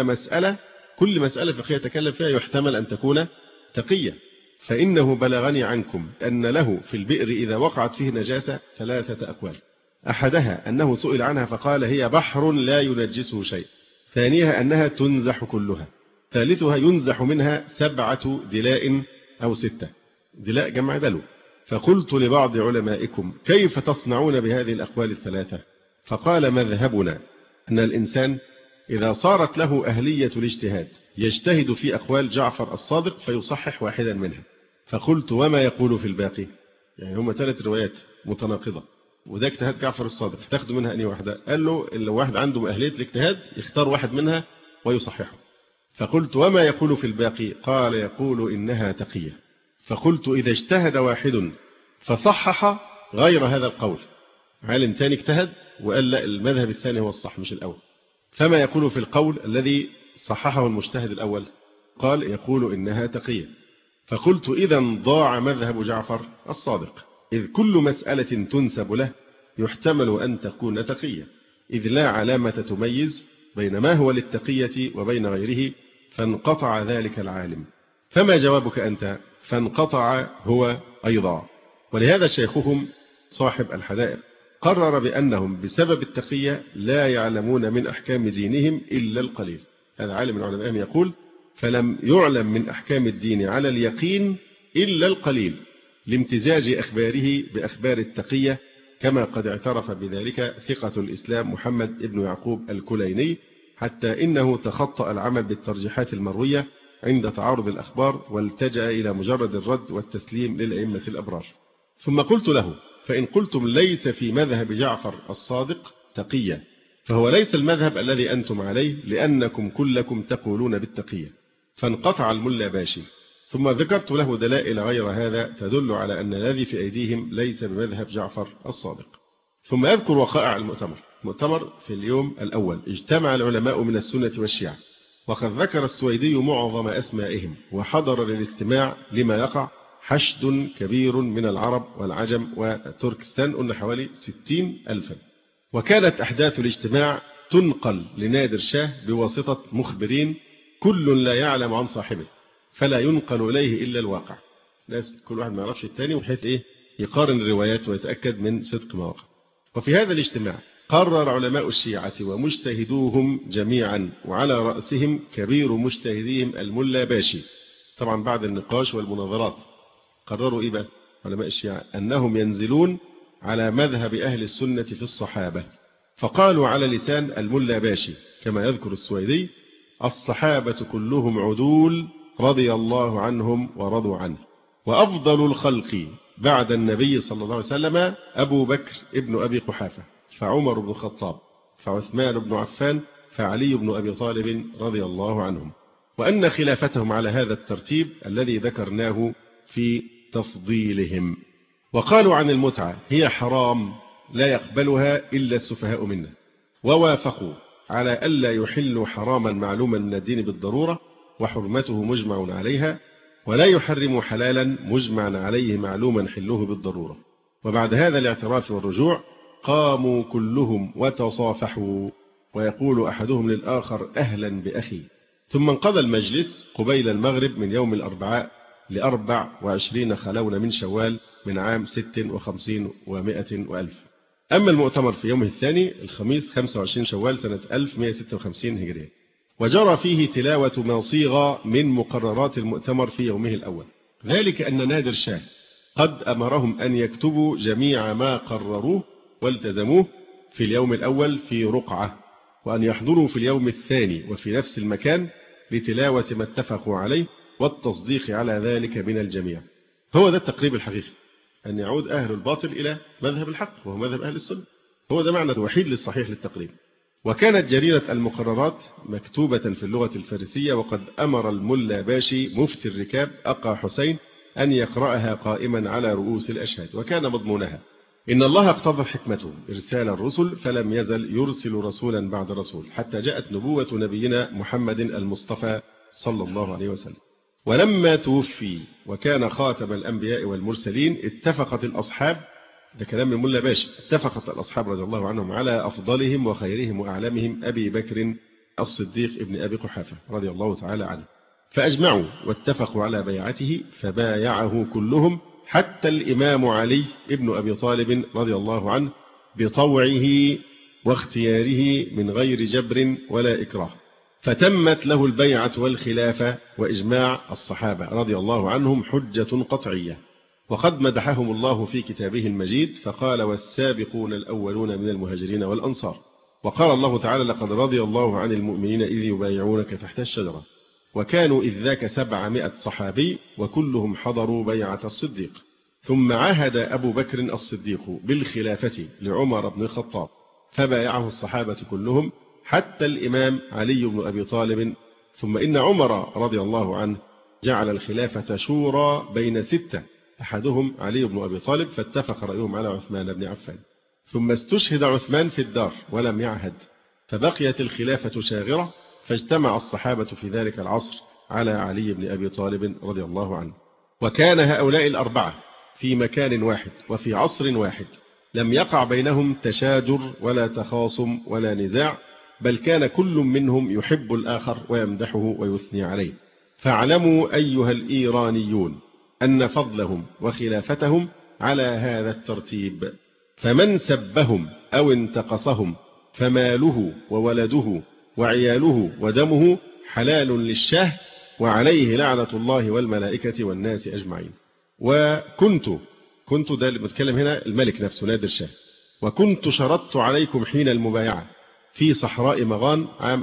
مسألة فقهية يتكلم فيها يحتمل أن تكون تقية. فإنه بلغني عنكم أن له في البئر إذا وقعت فيه نجاسة 3 أقوال. أحدها أنه سئل عنها فقال: هي بحر لا ينجسه شيء. ثانيها أنها تنزح كلها. ثالثها ينزح منها 7 دلاء أو 6 دلاء جمع دلو. فقلت لبعض علمائكم: كيف تصنعون بهذه الأقوال ال3؟ فقال: مذهبنا أن الإنسان إذا صارت له أهلية الاجتهاد يجتهد في أقوال جعفر الصادق فيصحح واحدا منها. فقلت: وما يقول في الباقي؟ يعني هم 3 روايات متناقضة، وده اجتهاد جعفر الصادق، تاخدوا منها أنهي واحدة؟ قال له: لو واحد عنده أهلية الاجتهاد يختار واحد منها ويصححه. فقلت: وما يقول في الباقي؟ قال: يقول إنها تقية. فقلت: إذا اجتهد واحد فصحح غير هذا القول، عالم ثاني اجتهد وقال لا، المذهب الثاني هو الصح مش الأول، فما يقول في القول الذي صححه المجتهد الأول؟ قال: يقول إنها تقية. فقلت: إذا ضاع مذهب جعفر الصادق، إذ كل مسألة تنسب له يحتمل أن تكون تقية، إذ لا علامة تميز بين ما هو للتقية وبين غيره، فانقطع ذلك العالم. فما جوابك أنت؟ فانقطع هو أيضا. ولهذا شيخهم صاحب الحدائق قرر بأنهم بسبب التقية لا يعلمون من أحكام دينهم إلا القليل. هذا عالم من علمائهم يقول: فلم يعلم من أحكام الدين على اليقين إلا القليل، لامتزاج أخباره بأخبار التقية، كما قد اعترف بذلك ثقة الإسلام محمد ابن يعقوب الكليني، حتى إنه تخطأ العمل بالترجيحات المروية عند تعارض الأخبار، والتجأ إلى مجرد الرد والتسليم للأئمة الأبرار. ثم قلت له: فإن قلتم ليس في مذهب جعفر الصادق تقية، فهو ليس المذهب الذي أنتم عليه، لأنكم كلكم تقولون بالتقية. فانقطع الملا باشي. ثم ذكرت له دلائل غير هذا تدل على أن الذي في أيديهم ليس بمذهب جعفر الصادق. ثم يذكر وقائع المؤتمر في اليوم الأول. اجتمع العلماء من السنة والشيعة، وقد ذكر السويدي معظم أسمائهم، وحضر للاستماع لما يقع حشد كبير من العرب والعجم وتركستان، قلنا حوالي 60,000. وكانت أحداث الاجتماع تنقل لنادر شاه بواسطة مخبرين، كل لا يعلم عن صاحبه، فلا ينقل إليه إلا الواقع. ناس كل واحد ما يعرفش الثاني، وبحيث يقارن الروايات ويتأكد من صدق ما وقع. وفي هذا الاجتماع قرر علماء الشيعة ومجتهدوهم جميعا، وعلى رأسهم كبير مجتهديهم الملا باشي، طبعا بعد النقاش والمناظرات قرروا بقى علماء الشيعة أنهم ينزلون على مذهب أهل السنة في الصحابة. فقالوا على لسان الملا باشي كما يذكر السويدي: الصحابة كلهم عدول رضي الله عنهم ورضوا عنه، وأفضل الخلق بعد النبي صلى الله عليه وسلم أبو بكر ابن أبي قحافة، فعمر بن الخطاب، فعثمان بن عفان، فعلي بن أبي طالب رضي الله عنهم. وأن خلافتهم على هذا الترتيب الذي ذكرناه في تفضيلهم. وقالوا عن المتعة هي حرام لا يقبلها إلا السفهاء منا، ووافقوا على ألا يحلوا حراما معلوما من الدين بالضرورة وحرمته مجمع عليها، ولا يحرموا حلالا مجمع عليه معلوما حلوه بالضرورة. وبعد هذا الاعتراف والرجوع قاموا كلهم وتصافحوا، ويقول أحدهم للآخر أهلا بأخي. ثم انقضى المجلس قبيل المغرب من يوم الأربعاء ل24 خلون من شوال من عام 56 و100 وألف. أما المؤتمر في يومه الثاني الخميس 25 شوال سنة 1156 هجرية، وجرى فيه تلاوة ما صيغ من مقررات المؤتمر في يومه الأول، ذلك أن نادر شاه قد أمرهم أن يكتبوا جميع ما قرروه والتزموه في اليوم الأول في رقعة، وأن يحضروا في اليوم الثاني وفي نفس المكان لتلاوة ما اتفقوا عليه والتصديق على ذلك من الجميع. هو ده التقريب الحقيقي، أن يعود أهل الباطل إلى مذهب الحق وهو مذهب أهل السنة. هو ده معنى الوحيد للصحيح للتقريب. وكانت جريرة المقررات مكتوبة في اللغة الفارسية، وقد أمر الملا باشي مفتي الركاب أقا حسين أن يقرأها قائما على رؤوس الأشهاد، وكان مضمونها: إن الله اقتضى حكمته إرسال الرسل فلم يزل يرسل رسولا بعد رسول حتى جاءت نبوة نبينا محمد المصطفى صلى الله عليه وسلم. ولما توفي وكان خاتم الأنبياء والمرسلين اتفقت الأصحاب، ده كلام الملا باشا، اتفقت الأصحاب رضي الله عنهم على أفضلهم وخيرهم وأعلمهم أبي بكر الصديق ابن أبي قحافة رضي الله تعالى عنه، فأجمعوا واتفقوا على بيعته فبايعه كلهم حتى الإمام علي ابن أبي طالب رضي الله عنه بطوعه واختياره من غير جبر ولا إكراه، فتمت له البيعة والخلافة، وإجماع الصحابة رضي الله عنهم حجة قطعية. وقد مدحهم الله في كتابه المجيد فقال: والسابقون الأولون من المهاجرين والأنصار. وقال الله تعالى: لقد رضي الله عن المؤمنين إذ يبايعونك تحت الشجرة. وكانوا إذ ذاك 700 صحابي وكلهم حضروا بيعة الصديق. ثم عهد أبو بكر الصديق بالخلافة لعمر بن الخطاب فبايعه الصحابة كلهم حتى الإمام علي بن أبي طالب. ثم إن عمر رضي الله عنه جعل الخلافة شورى بين 6، أحدهم علي بن أبي طالب، فاتفق رأيهم على عثمان بن عفان. ثم استشهد عثمان في الدار ولم يعهد، فبقيت الخلافة شاغرة، فاجتمع الصحابة في ذلك العصر على علي بن أبي طالب رضي الله عنه. وكان هؤلاء الأربعة في مكان واحد وفي عصر واحد، لم يقع بينهم تشاجر ولا تخاصم ولا نزاع، بل كان كل منهم يحب الآخر ويمدحه ويثني عليه. فاعلموا أيها الإيرانيون أن فضلهم وخلافتهم على هذا الترتيب، فمن سبهم أو انتقصهم فماله وولده وعياله ودمه حلال للشاه، وعليه لعنة الله والملائكة والناس أجمعين. وكنت ده اللي بتكلم هنا الملك نفسه نادر شاه، وكنت شرطت عليكم حين المبايعة في صحراء مغان عام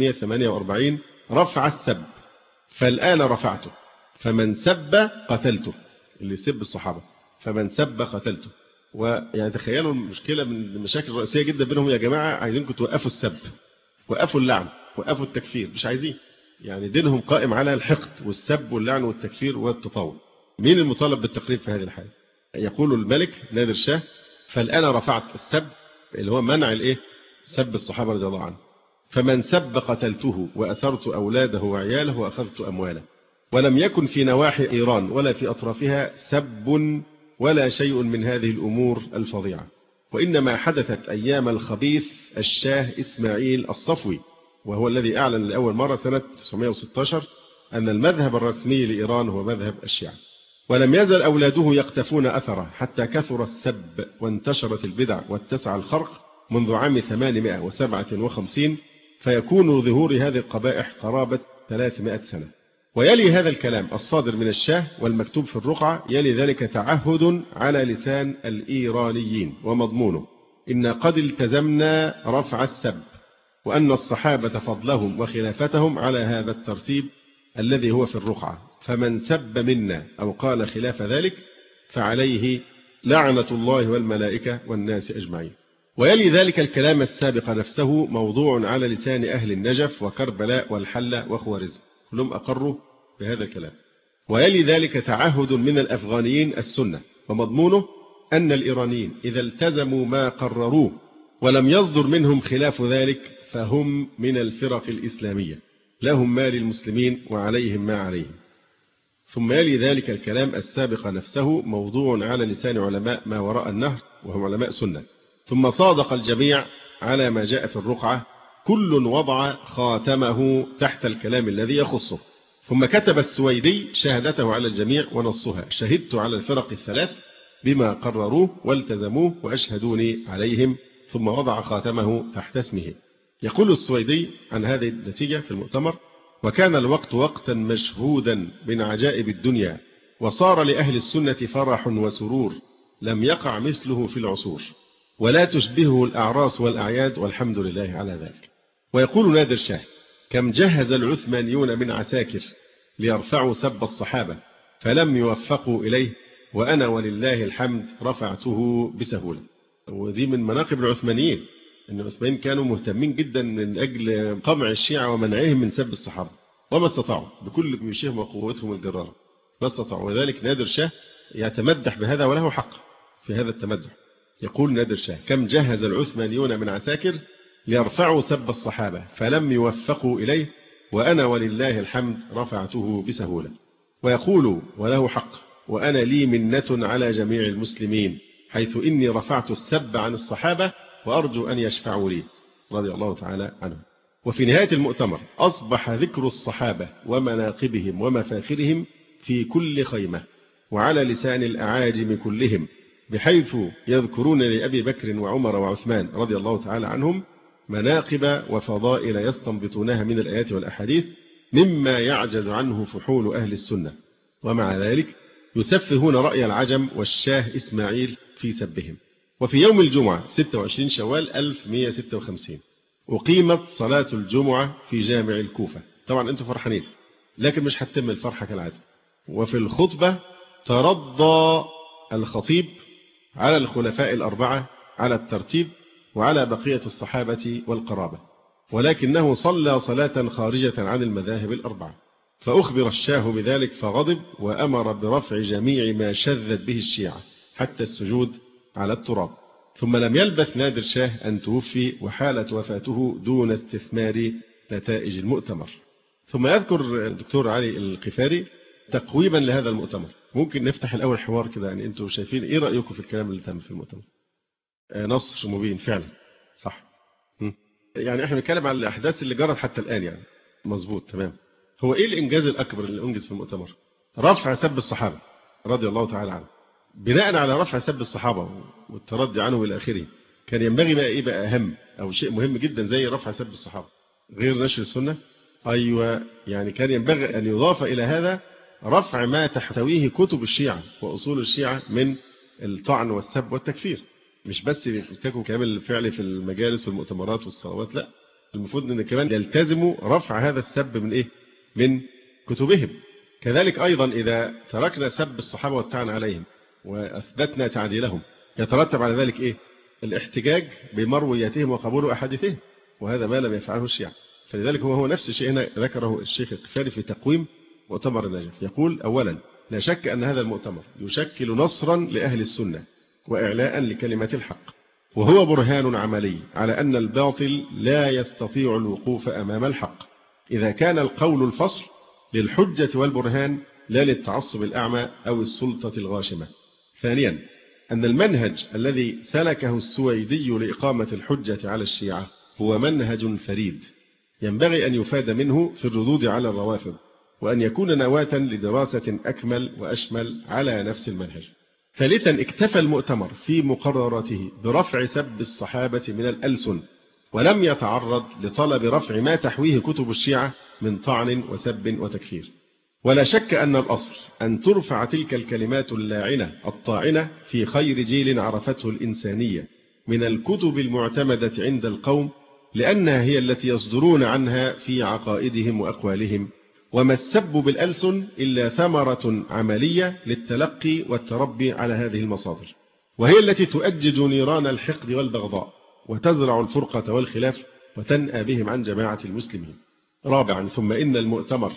1148 رفع السب، فالآن رفعته، فمن سب قتلته، اللي يسب الصحابة فمن سب قتلته. ويعني تخيلوا المشكلة من المشاكل الرئيسية جدا بينهم: يا جماعة عايزينكم توقفوا السب، وقفوا اللعن، وقفوا التكفير، مش عايزين. يعني دينهم قائم على الحقد والسب واللعن والتكفير والتطاول. مين المطالب بالتقريب في هذه الحالة؟ يقول الملك نادر شاه: فالآن رفعت السب، اللي هو منع سب الصحابة رضي الله عنهم، فمن سب قتلته وأثرت أولاده وعياله وأخذت أمواله. ولم يكن في نواحي إيران ولا في أطرافها سب ولا شيء من هذه الأمور الفظيعة، وإنما حدثت أيام الخبيث الشاه إسماعيل الصفوي، وهو الذي أعلن لأول مرة سنة 916 أن المذهب الرسمي لإيران هو مذهب الشيعة. ولم يزل أولاده يقتفون أثره حتى كثر السب وانتشرت البدع واتسع الخرق منذ عام 857، فيكون ظهور هذه القبائح قرابة 300 سنة. ويلي هذا الكلام الصادر من الشاه والمكتوب في الرقعة، يلي ذلك تعهد على لسان الإيرانيين ومضمونه: إن قد التزمنا رفع السب، وأن الصحابة فضلهم وخلافتهم على هذا الترتيب الذي هو في الرقعة، فمن سب منا أو قال خلاف ذلك فعليه لعنة الله والملائكة والناس أجمعين. ويلي ذلك الكلام السابق نفسه موضوع على لسان أهل النجف وكربلاء والحلة وخوارزم. كلهم أقروا بهذا الكلام. ويلي ذلك تعهد من الأفغانيين السنة، ومضمونه أن الإيرانيين إذا التزموا ما قرروه ولم يصدر منهم خلاف ذلك فهم من الفرق الإسلامية، لهم ما للمسلمين وعليهم ما عليهم. ثم يلي ذلك الكلام السابق نفسه موضوع على لسان علماء ما وراء النهر وهم علماء سنة. ثم صادق الجميع على ما جاء في الرقعة، كل وضع خاتمه تحت الكلام الذي يخصه. ثم كتب السويدي شهادته على الجميع ونصها: شهدت على الفرق الثلاث بما قرروه والتزموه وأشهدوني عليهم، ثم وضع خاتمه تحت اسمه. يقول السويدي عن هذه النتيجة في المؤتمر: وكان الوقت وقتا مشهودا من عجائب الدنيا، وصار لأهل السنة فرح وسرور لم يقع مثله في العصور، ولا تشبهه الأعراس والأعياد، والحمد لله على ذلك. ويقول نادر شاه: كم جهز العثمانيون من عساكر ليرفعوا سب الصحابة فلم يوفقوا إليه، وأنا ولله الحمد رفعته بسهولة. ودي من مناقب العثمانيين، أن العثمانيين كانوا مهتمين جدا من أجل قمع الشيعة ومنعهم من سب الصحابة، وما استطاعوا بكل جيوشهم وقوتهم الجرارة، ما استطاعوا. وذلك نادر شاه يتمدح بهذا وله حق في هذا التمدح. يقول نادر شاه: كم جهز العثمانيون من عساكر ليرفعوا سب الصحابة فلم يوفقوا إليه، وأنا ولله الحمد رفعته بسهولة. ويقول وله حق: وأنا لي منة على جميع المسلمين، حيث إني رفعت السب عن الصحابة وأرجو أن يشفعوا لي رضي الله تعالى عنهم. وفي نهاية المؤتمر أصبح ذكر الصحابة ومناقبهم ومفاخرهم في كل خيمة وعلى لسان الأعاجم كلهم، بحيث يذكرون لأبي بكر وعمر وعثمان رضي الله تعالى عنهم مناقب وفضائل يستنبطونها من الآيات والأحاديث مما يعجز عنه فحول أهل السنة، ومع ذلك يسفهون رأي العجم والشاه إسماعيل في سبهم. وفي يوم الجمعة 26 شوال 1156 أقيمت صلاة الجمعة في جامع الكوفة. طبعا أنتم فرحانين، لكن مش هتتم الفرحة كالعادة. وفي الخطبة ترضى الخطيب على الخلفاء الأربعة على الترتيب وعلى بقية الصحابة والقرابة، ولكنه صلى صلاة خارجة عن المذاهب الأربعة، فأخبر الشاه بذلك فغضب وأمر برفع جميع ما شذت به الشيعة حتى السجود على التراب. ثم لم يلبث نادر شاه أن توفي، وحالت وفاته دون استثمار نتائج المؤتمر. ثم يذكر الدكتور علي القفاري تقويبا لهذا المؤتمر. ممكن نفتح الأول حوار كده، يعني أنتم شايفين إيه رأيكم في الكلام اللي تم في المؤتمر؟ نصر مبين فعلا، صح. يعني احنا بنتكلم عن الأحداث اللي جرت حتى الآن، يعني مظبوط تمام. هو إيه الإنجاز الأكبر اللي أنجز في المؤتمر؟ رفع سب الصحابة رضي الله تعالى عنهم. بناء على رفع سب الصحابة والتردي عنه إلى آخره، كان ينبغي بقى إيه بقى أهم أو شيء مهم جدا زي رفع سب الصحابة غير نشر السنة؟ أيوة، يعني كان ينبغي أن يضاف إلى هذا رفع ما تحتويه كتب الشيعة وأصول الشيعة من الطعن والسب والتكفير. مش بس يتكوا كلام الفعل في المجالس والمؤتمرات والصلوات، لا، المفروض أن كمان يلتزموا رفع هذا السب من إيه؟ من كتبهم. كذلك أيضا إذا تركنا سب الصحابة والطعن عليهم وأثبتنا تعديلهم، يترتب على ذلك إيه؟ الاحتجاج بمروياتهم وقبول أحاديثهم، وهذا ما لم يفعله الشيعة. فلذلك هو نفس الشيء هنا ذكره الشيخ القفاري في تقويم مؤتمر النجف. يقول: أولا، لا شك أن هذا المؤتمر يشكل نصرا لأهل السنة وإعلاء لكلمة الحق، وهو برهان عملي على أن الباطل لا يستطيع الوقوف أمام الحق إذا كان القول الفصل للحجة والبرهان لا للتعصب الأعمى أو السلطة الغاشمة. ثانيا، أن المنهج الذي سلكه السويدي لإقامة الحجة على الشيعة هو منهج فريد ينبغي أن يفاد منه في الردود على الروافض، وأن يكون نواة لدراسة أكمل وأشمل على نفس المنهج. ثالثا، اكتفى المؤتمر في مقرراته برفع سب الصحابة من الألسن، ولم يتعرض لطلب رفع ما تحويه كتب الشيعة من طعن وسب وتكفير. ولا شك أن الأصل أن ترفع تلك الكلمات اللاعنة الطاعنة في خير جيل عرفته الإنسانية من الكتب المعتمدة عند القوم، لأنها هي التي يصدرون عنها في عقائدهم وأقوالهم، وما السب بالألسن إلا ثمرة عملية للتلقي والتربي على هذه المصادر، وهي التي تؤجج نيران الحقد والبغضاء وتزرع الفرقة والخلاف وتنأى بهم عن جماعة المسلمين. رابعا، ثم إن المؤتمر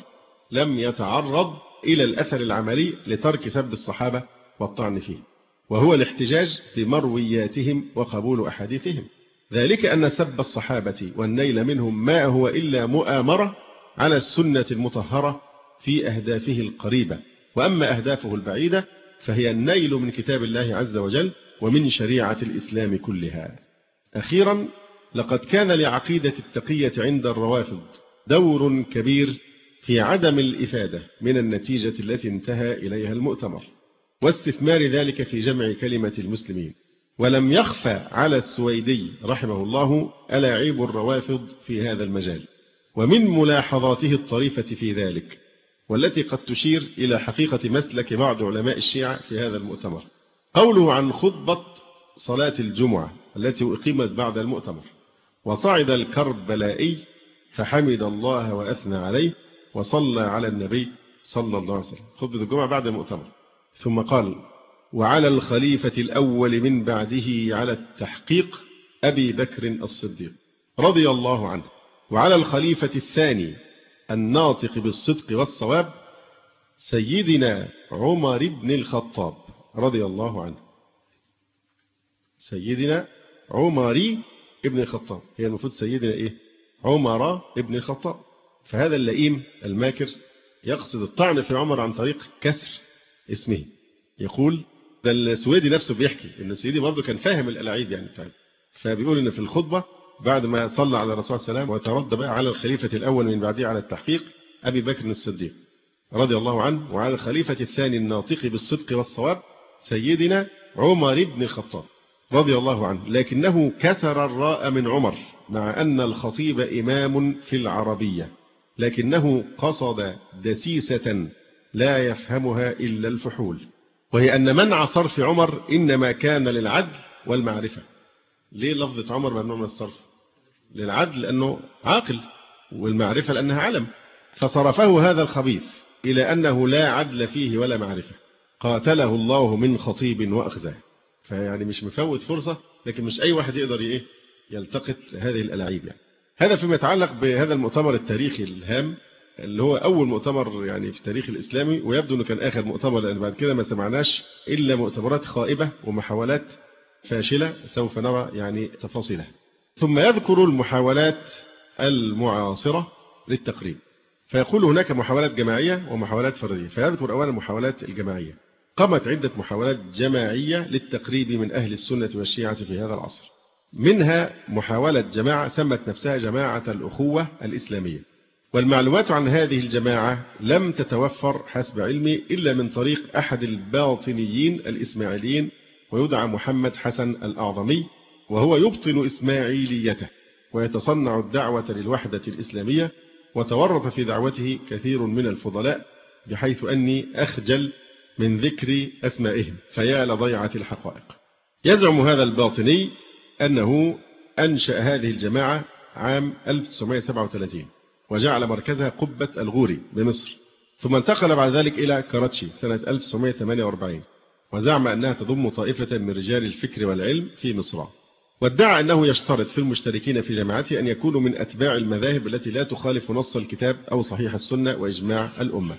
لم يتعرض إلى الأثر العملي لترك سب الصحابة والطعن فيه، وهو الاحتجاج بمروياتهم وقبول أحاديثهم. ذلك أن سب الصحابة والنيل منهم ما هو إلا مؤامرة على السنة المطهرة في أهدافه القريبة، وأما أهدافه البعيدة فهي النيل من كتاب الله عز وجل ومن شريعة الإسلام كلها. أخيرا، لقد كان لعقيدة التقية عند الروافض دور كبير في عدم الإفادة من النتيجة التي انتهى إليها المؤتمر، واستثمار ذلك في جمع كلمة المسلمين. ولم يخفى على السويدي رحمه الله ألاعيب الروافض في هذا المجال، ومن ملاحظاته الطريفة في ذلك والتي قد تشير إلى حقيقة مسلك بعض علماء الشيعة في هذا المؤتمر قوله عن خطبة صلاة الجمعة التي أقيمت بعد المؤتمر: وصعد الكربلائي فحمد الله وأثنى عليه وصلى على النبي صلى الله عليه وسلم. خطبة الجمعة بعد المؤتمر. ثم قال: وعلى الخليفة الأول من بعده على التحقيق أبي بكر الصديق رضي الله عنه، وعلى الخليفة الثاني الناطق بالصدق والصواب سيدنا عمر بن الخطاب رضي الله عنه. سيدنا عمر ابن الخطاب، هي المفروض سيدنا إيه؟ عمر ابن الخطاب. فهذا اللئيم الماكر يقصد الطعن في عمر عن طريق كسر اسمه. يقول ده السويدي نفسه بيحكي ان السويدي برضه كان فاهم الألاعيب يعني بتاعته، فبيقول ان في الخطبة بعد ما صلى على الرسول صلى الله عليه وسلم وترد بقى على الخليفة الأول من بعده على التحقيق أبي بكر الصديق رضي الله عنه، وعلى الخليفة الثاني الناطق بالصدق والصواب سيدنا عمر بن الخطاب رضي الله عنه، لكنه كسر الراء من عمر مع أن الخطيب إمام في العربية، لكنه قصد دسيسة لا يفهمها إلا الفحول، وهي أن منع صرف عمر إنما كان للعدل والمعرفة. ليه لفظة عمر ممنوع من الصرف؟ للعدل لأنه عاقل، والمعرفة لأنها علم، فصرفه هذا الخبيث إلى أنه لا عدل فيه ولا معرفة، قاتله الله من خطيب وأخزاه. فيعني مش مفوت فرصة، لكن مش أي واحد يقدر يلتقط هذه الألاعيب يعني. هذا فيما يتعلق بهذا المؤتمر التاريخي الهام اللي هو أول مؤتمر يعني في التاريخ الإسلامي، ويبدو أنه كان آخر مؤتمر، لأن بعد كده ما سمعناش إلا مؤتمرات خائبة ومحاولات فاشلة سوف نرى يعني تفاصيلها. ثم يذكر المحاولات المعاصرة للتقريب، فيقول هناك محاولات جماعية ومحاولات فردية. فيذكر أولا المحاولات الجماعية. قامت عدة محاولات جماعية للتقريب من أهل السنة والشيعة في هذا العصر، منها محاولة جماعة سمت نفسها جماعة الأخوة الإسلامية، والمعلومات عن هذه الجماعة لم تتوفر حسب علمي إلا من طريق أحد الباطنيين الإسماعيليين، ويدعى محمد حسن الأعظمي، وهو يبطن إسماعيليته ويتصنع الدعوة للوحدة الإسلامية، وتورط في دعوته كثير من الفضلاء بحيث أني أخجل من ذكر أسمائهم فيا لضيعة الحقائق. يزعم هذا الباطني أنه أنشأ هذه الجماعة عام 1937 وجعل مركزها قبة الغوري بمصر، ثم انتقل بعد ذلك إلى كراتشي سنة 1948، وزعم أنها تضم طائفة من رجال الفكر والعلم في مصر، وادعى أنه يشترط في المشتركين في جماعته أن يكونوا من أتباع المذاهب التي لا تخالف نص الكتاب أو صحيح السنة وإجماع الأمة.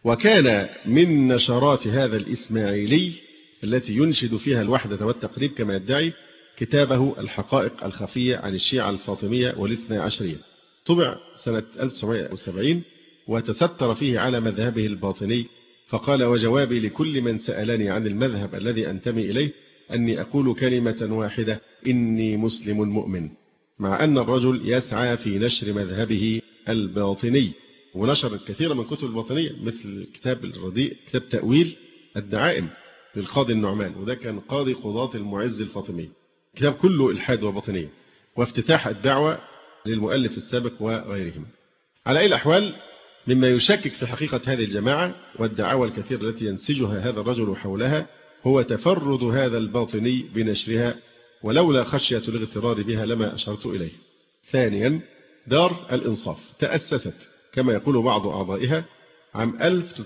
وكان من نشرات هذا الإسماعيلي التي ينشد فيها الوحدة والتقريب كما يدعي كتابه الحقائق الخفية عن الشيعة الفاطمية والاثنى عشرية، طبع سنة 1970، وتستر فيه على مذهبه الباطني، فقال: وجوابي لكل من سألني عن المذهب الذي أنتمي إليه أني أقول كلمة واحدة: إني مسلم مؤمن. مع أن الرجل يسعى في نشر مذهبه الباطني، ونشر الكثير من كتب الباطنية مثل كتاب الرديء، كتاب تأويل الدعائم للقاضي النعمان، وده كان قاضي قضاة المعز الفاطمي، كتاب كله إلحاد وباطنية، وافتتاح الدعوة للمؤلف السابق وغيرهم. على أي الأحوال، مما يشكك في حقيقة هذه الجماعة والدعاوى الكثيرة التي ينسجها هذا الرجل حولها هو تفرد هذا الباطني بنشرها، ولولا خشية الاغترار بها لما أشرت إليه. ثانيا، دار الإنصاف تأسست كما يقول بعض أعضائها عام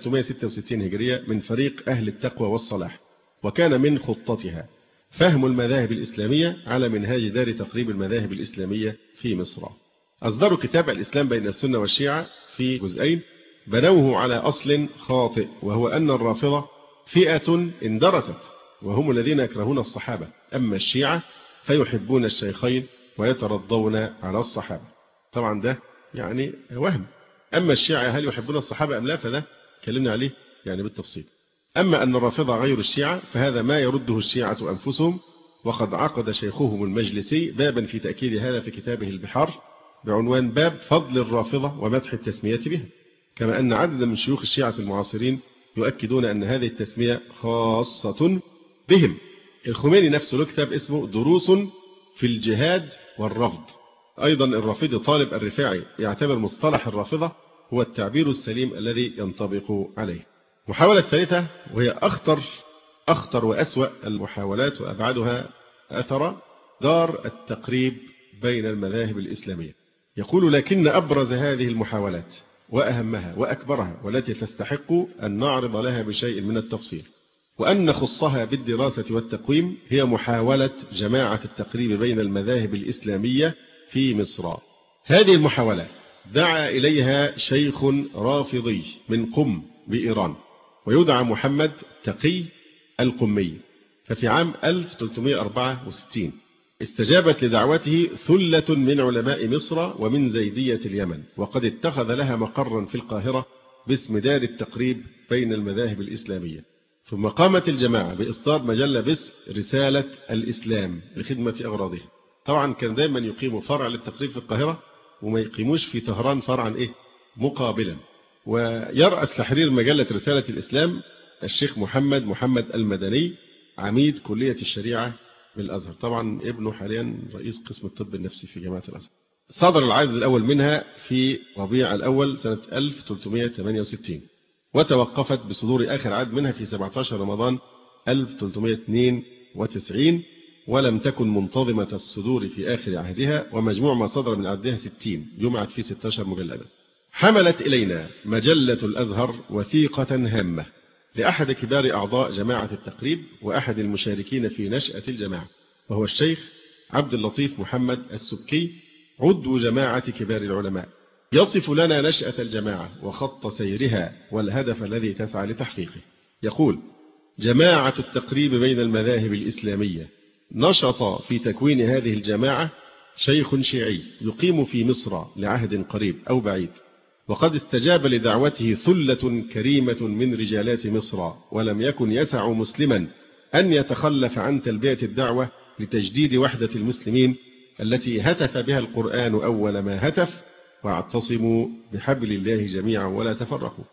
1366 هجرية من فريق أهل التقوى والصلاح، وكان من خطتها فهم المذاهب الإسلامية على منهاج دار تقريب المذاهب الإسلامية في مصر. أصدروا كتاب الإسلام بين السنة والشيعة في جزئين، بنوه على أصل خاطئ، وهو أن الرافضة فئة اندرست وهم الذين يكرهون الصحابة، أما الشيعة فيحبون الشيخين ويترضون على الصحابة. طبعا ده يعني وهم. أما الشيعة هل يحبون الصحابة أم لا، فده كلمنا عليه يعني بالتفصيل. أما أن الرافضة غير الشيعة فهذا ما يرده الشيعة أنفسهم، وقد عقد شيخهم المجلسي بابا في تأكيد هذا في كتابه البحار بعنوان باب فضل الرافضة ومدح التسمية بها، كما أن عددا من شيوخ الشيعة المعاصرين يؤكدون أن هذه التسمية خاصة بهم. الخميني نفسه له كتاب اسمه دروس في الجهاد والرفض. أيضا الرافضي طالب الرفاعي يعتبر مصطلح الرافضة هو التعبير السليم الذي ينطبق عليه. محاولة ثالثة وهي أخطر وأسوأ المحاولات وأبعدها أثر، دار التقريب بين المذاهب الإسلامية. يقول: لكن أبرز هذه المحاولات وأهمها وأكبرها والتي تستحق أن نعرض لها بشيء من التفصيل وأن نخصها بالدراسة والتقويم هي محاولة جماعة التقريب بين المذاهب الإسلامية في مصر. هذه المحاولة دعا إليها شيخ رافضي من قم بإيران ويدعى محمد تقي القمي، ففي عام 1364 استجابت لدعوته ثلة من علماء مصر ومن زيدية اليمن، وقد اتخذ لها مقرا في القاهرة باسم دار التقريب بين المذاهب الإسلامية. ثم قامت الجماعة بإصدار مجلة باسم رسالة الإسلام لخدمة أغراضها. طبعا كان دايما يقيموا فرع للتقريب في القاهرة وما يقيموش في طهران فرعا مقابلا. ويرأس تحرير مجلة رسالة الإسلام الشيخ محمد المدني، عميد كلية الشريعة بالأزهر، طبعا ابنه حاليا رئيس قسم الطب النفسي في جامعة الأزهر. صدر العدد الأول منها في ربيع الأول سنة 1368، وتوقفت بصدور آخر عدد منها في 17 رمضان 1392، ولم تكن منتظمة الصدور في آخر عهدها، ومجموع ما صدر من عددها 60 جمعت في 16 مجلدا. حملت إلينا مجلة الأزهر وثيقة هامة لأحد كبار أعضاء جماعة التقريب وأحد المشاركين في نشأة الجماعة، وهو الشيخ عبد اللطيف محمد السبكي، عضو جماعة كبار العلماء، يصف لنا نشأة الجماعة وخط سيرها والهدف الذي تسعى لتحقيقه. يقول: جماعة التقريب بين المذاهب الإسلامية نشط في تكوين هذه الجماعة شيخ شيعي يقيم في مصر لعهد قريب أو بعيد، وقد استجاب لدعوته ثلة كريمة من رجالات مصر، ولم يكن يسع مسلما أن يتخلف عن تلبية الدعوة لتجديد وحدة المسلمين التي هتف بها القرآن أول ما هتف: واعتصموا بحبل الله جميعا ولا تفرقوا،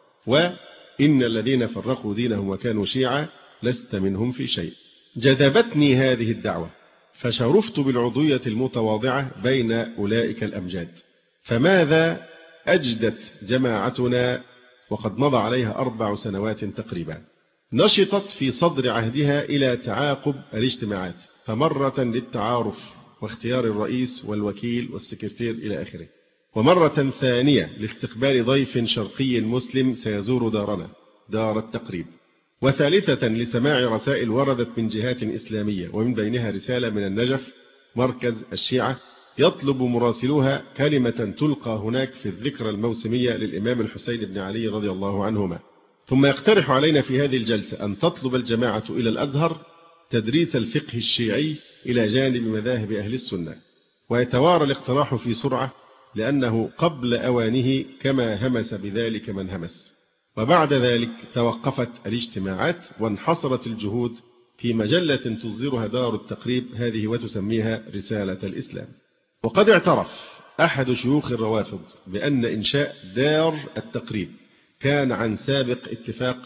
وإن الذين فرقوا دينهم وكانوا شيعا لست منهم في شيء. جذبتني هذه الدعوة فشرفت بالعضوية المتواضعة بين أولئك الأمجاد. فماذا أجدت جماعتنا وقد مضى عليها 4 سنوات تقريبا؟ نشطت في صدر عهدها إلى تعاقب الاجتماعات، فمرة للتعارف واختيار الرئيس والوكيل والسكرتير إلى آخره، ومرة ثانية لاستقبال ضيف شرقي مسلم سيزور دارنا دار التقريب، وثالثة لسماع رسائل وردت من جهات إسلامية، ومن بينها رسالة من النجف مركز الشيعة يطلب مراسلوها كلمة تلقى هناك في الذكرى الموسمية للإمام الحسين بن علي رضي الله عنهما. ثم يقترح علينا في هذه الجلسة أن تطلب الجماعة إلى الأزهر تدريس الفقه الشيعي إلى جانب مذاهب أهل السنة، ويتوارى الاقتراح في سرعة لأنه قبل أوانه كما همس بذلك من همس. وبعد ذلك توقفت الاجتماعات وانحصرت الجهود في مجلة تصدرها دار التقريب هذه وتسميها رسالة الإسلام. وقد اعترف أحد شيوخ الروافض بأن إنشاء دار التقريب كان عن سابق اتفاق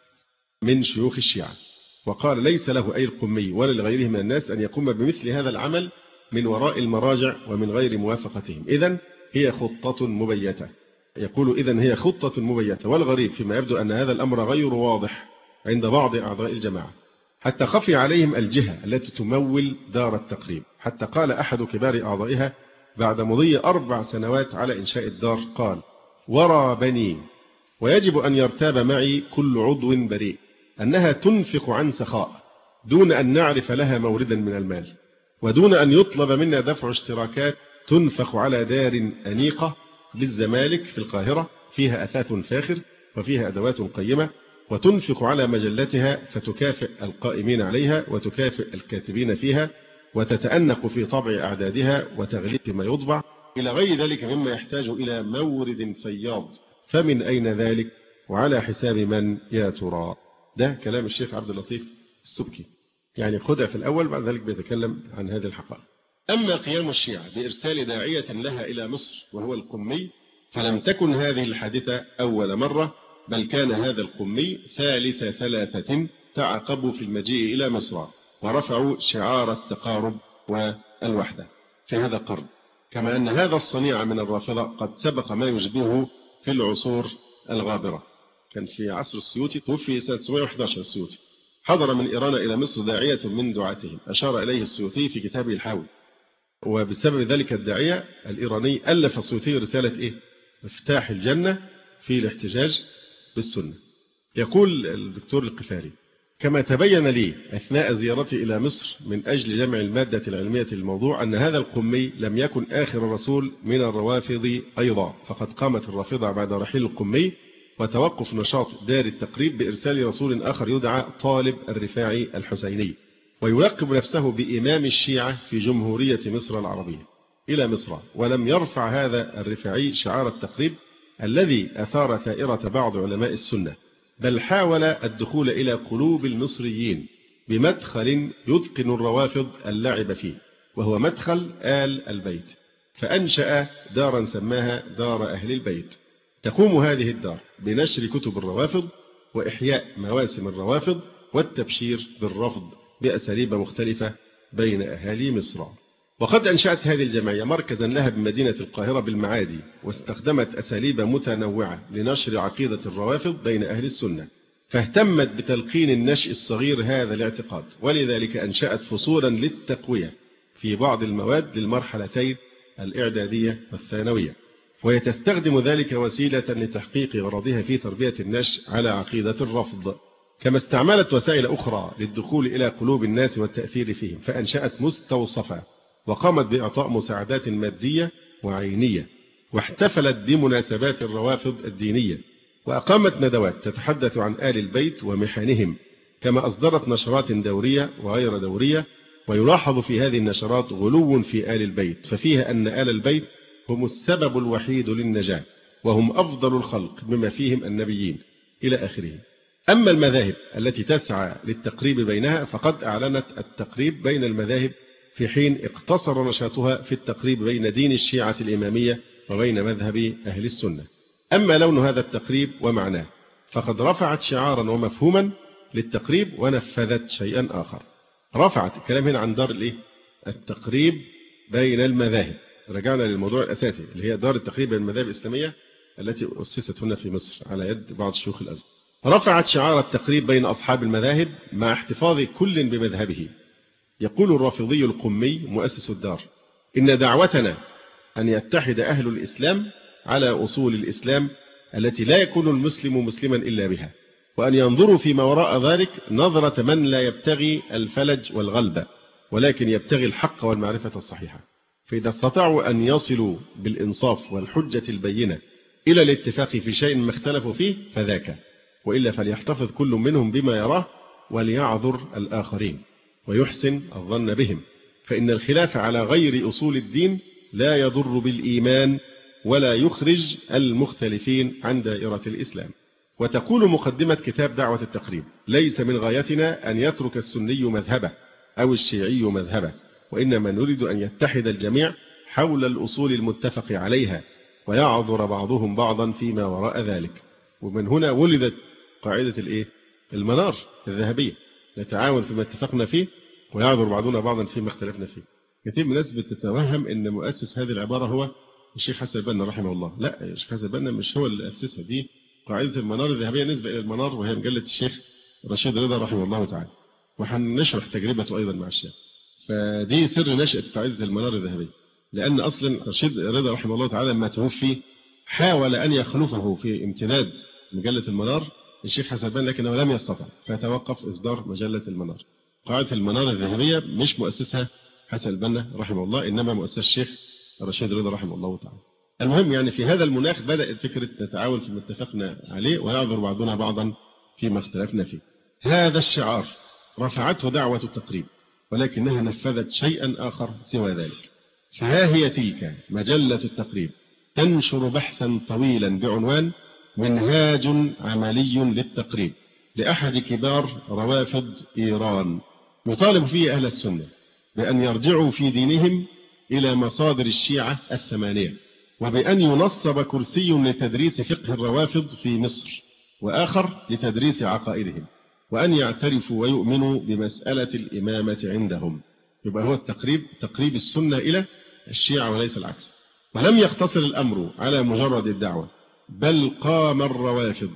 من شيوخ الشيعة، وقال: ليس له أي القمي ولا لغيره من الناس أن يقوم بمثل هذا العمل من وراء المراجع ومن غير موافقتهم، إذن هي خطة مبيتة. يقول: إذن هي خطة مبيتة. والغريب فيما يبدو أن هذا الأمر غير واضح عند بعض أعضاء الجماعة، حتى خفي عليهم الجهة التي تمول دار التقريب، حتى قال أحد كبار أعضائها بعد مضي 4 سنوات على إنشاء الدار، قال: ورى بني، ويجب أن يرتاب معي كل عضو بريء أنها تنفق عن سخاء دون أن نعرف لها موردا من المال، ودون أن يطلب منا دفع اشتراكات تنفق على دار أنيقة بالزمالك في القاهرة فيها أثاث فاخر وفيها أدوات قيمة، وتنفق على مجلتها فتكافئ القائمين عليها وتكافئ الكاتبين فيها، وتتأنق في طبع أعدادها وتغليف ما يطبع إلى غير ذلك مما يحتاج إلى مورد فياض. فمن أين ذلك وعلى حساب من يا ترى؟ ده كلام الشيخ عبد اللطيف السبكي، يعني خدع في الأول بعد ذلك بيتكلم عن هذه الحقائق. أما قيام الشيعة بإرسال داعية لها إلى مصر وهو القمي، فلم تكن هذه الحادثة أول مرة، بل كان هذا القمي ثالث ثلاثة تعاقبوا في المجيء إلى مصر ورفعوا شعار التقارب والوحدة في هذا القرن. كما أن هذا الصنيع من الرافضة قد سبق ما يشبهه في العصور الغابرة. كان في عصر السيوطي، توفي سنة 911 السيوطي، حضر من إيران إلى مصر داعية من دعاتهم أشار إليه السيوطي في كتابه الحاوي، وبسبب ذلك الداعية الإيراني ألف السيوطي رسالة مفتاح الجنة في الاحتجاج بالسنة. يقول الدكتور القفاري: كما تبين لي أثناء زيارتي إلى مصر من أجل جمع المادة العلمية للموضوع أن هذا القمي لم يكن آخر رسول من الروافض أيضا، فقد قامت الرافضة بعد رحيل القمي وتوقف نشاط دار التقريب بإرسال رسول آخر يدعى طالب الرفاعي الحسيني، ويلقب نفسه بإمام الشيعة في جمهورية مصر العربية إلى مصر، ولم يرفع هذا الرفاعي شعار التقريب الذي أثار ثائرة بعض علماء السنة، بل حاول الدخول إلى قلوب المصريين بمدخل يتقن الروافض اللعب فيه، وهو مدخل آل البيت، فأنشأ دارا سماها دار أهل البيت، تقوم هذه الدار بنشر كتب الروافض وإحياء مواسم الروافض والتبشير بالرفض بأساليب مختلفة بين أهالي مصر. وقد أنشأت هذه الجمعية مركزا لها بمدينة القاهرة بالمعادي، واستخدمت أساليب متنوعة لنشر عقيدة الروافض بين أهل السنة، فاهتمت بتلقين النشء الصغير هذا الاعتقاد، ولذلك أنشأت فصولا للتقوية في بعض المواد للمرحلتين الإعدادية والثانوية، وهي تستخدم ذلك وسيلة لتحقيق غرضها في تربية النشء على عقيدة الرفض. كما استعملت وسائل أخرى للدخول إلى قلوب الناس والتأثير فيهم، فأنشأت مستوصفة وقامت بإعطاء مساعدات مادية وعينية، واحتفلت بمناسبات الروافض الدينية، وأقامت ندوات تتحدث عن آل البيت ومحنهم، كما أصدرت نشرات دورية وغير دورية. ويلاحظ في هذه النشرات غلو في آل البيت، ففيها أن آل البيت هم السبب الوحيد للنجاة، وهم أفضل الخلق بما فيهم النبيين إلى آخره. أما المذاهب التي تسعى للتقريب بينها فقد أعلنت التقريب بين المذاهب، في حين اقتصر نشاطها في التقريب بين دين الشيعة الإمامية وبين مذهب أهل السنة. أما لون هذا التقريب ومعناه فقد رفعت شعارا ومفهوما للتقريب ونفذت شيئا آخر. رفعت الكلام هنا عن دار التقريب بين المذاهب، رجعنا للموضوع الأساسي اللي هي دار التقريب بين المذاهب الإسلامية التي أسست هنا في مصر على يد بعض شيوخ الأزهر. رفعت شعار التقريب بين أصحاب المذاهب مع احتفاظ كل بمذهبه. يقول الرافضي القمي مؤسس الدار: إن دعوتنا أن يتحد أهل الإسلام على أصول الإسلام التي لا يكون المسلم مسلما إلا بها، وأن ينظروا فيما وراء ذلك نظرة من لا يبتغي الفلج والغلبة، ولكن يبتغي الحق والمعرفة الصحيحة. فإذا استطاعوا أن يصلوا بالإنصاف والحجة البينة إلى الاتفاق في شيء ما اختلفوا فيه فذاك، وإلا فليحتفظ كل منهم بما يراه وليعذر الآخرين ويحسن الظن بهم، فإن الخلاف على غير أصول الدين لا يضر بالإيمان ولا يخرج المختلفين عن دائرة الإسلام. وتقول مقدمة كتاب دعوة التقريب: ليس من غايتنا أن يترك السني مذهبه أو الشيعي مذهبه، وإنما نريد أن يتحد الجميع حول الأصول المتفق عليها ويعذر بعضهم بعضا فيما وراء ذلك. ومن هنا ولدت قاعدة المنار الذهبية: نتعاون فيما اتفقنا فيه ويعذر بعضنا بعضا فيما اختلفنا فيه. كثير من الناس بتتوهم أن مؤسس هذه العبارة هو الشيخ حسن البنا رحمه الله. لا، الشيخ حسن البنا مش هو اللي أسسها، دي قاعدة المنار الذهبية نسبة إلى المنار، وهي مجلة الشيخ رشيد رضا رحمه الله تعالى، وهنشرح تجربته أيضا مع الشيخ. فدي سر نشأة قاعدة المنار الذهبية، لأن أصلا رشيد رضا رحمه الله تعالى لما توفي حاول أن يخلفه في امتداد مجلة المنار الشيخ حسن البنا، لكنه لم يستطع فتوقف إصدار مجلة المنار. قاعدة المنار الذهبية مش مؤسسها حسن البنا رحمه الله، إنما مؤسس الشيخ رشيد رضا رحمه الله تعالى. المهم يعني في هذا المناخ بدأت فكرة نتعاون فيما اتفقنا عليه ويعذر بعضنا بعضا فيما اختلفنا فيه. هذا الشعار رفعته دعوة التقريب، ولكنها نفذت شيئا آخر سوى ذلك. فها هي تلك مجلة التقريب تنشر بحثا طويلا بعنوان منهاج عملي للتقريب لأحد كبار روافض إيران، يطالب فيه أهل السنة بأن يرجعوا في دينهم إلى مصادر الشيعة الثمانية، وبأن ينصب كرسي لتدريس فقه الروافض في مصر وآخر لتدريس عقائدهم، وأن يعترفوا ويؤمنوا بمسألة الإمامة عندهم. يبقى هو تقريب السنة إلى الشيعة وليس العكس. ولم يقتصر الأمر على مجرد الدعوة، بل قام الروافض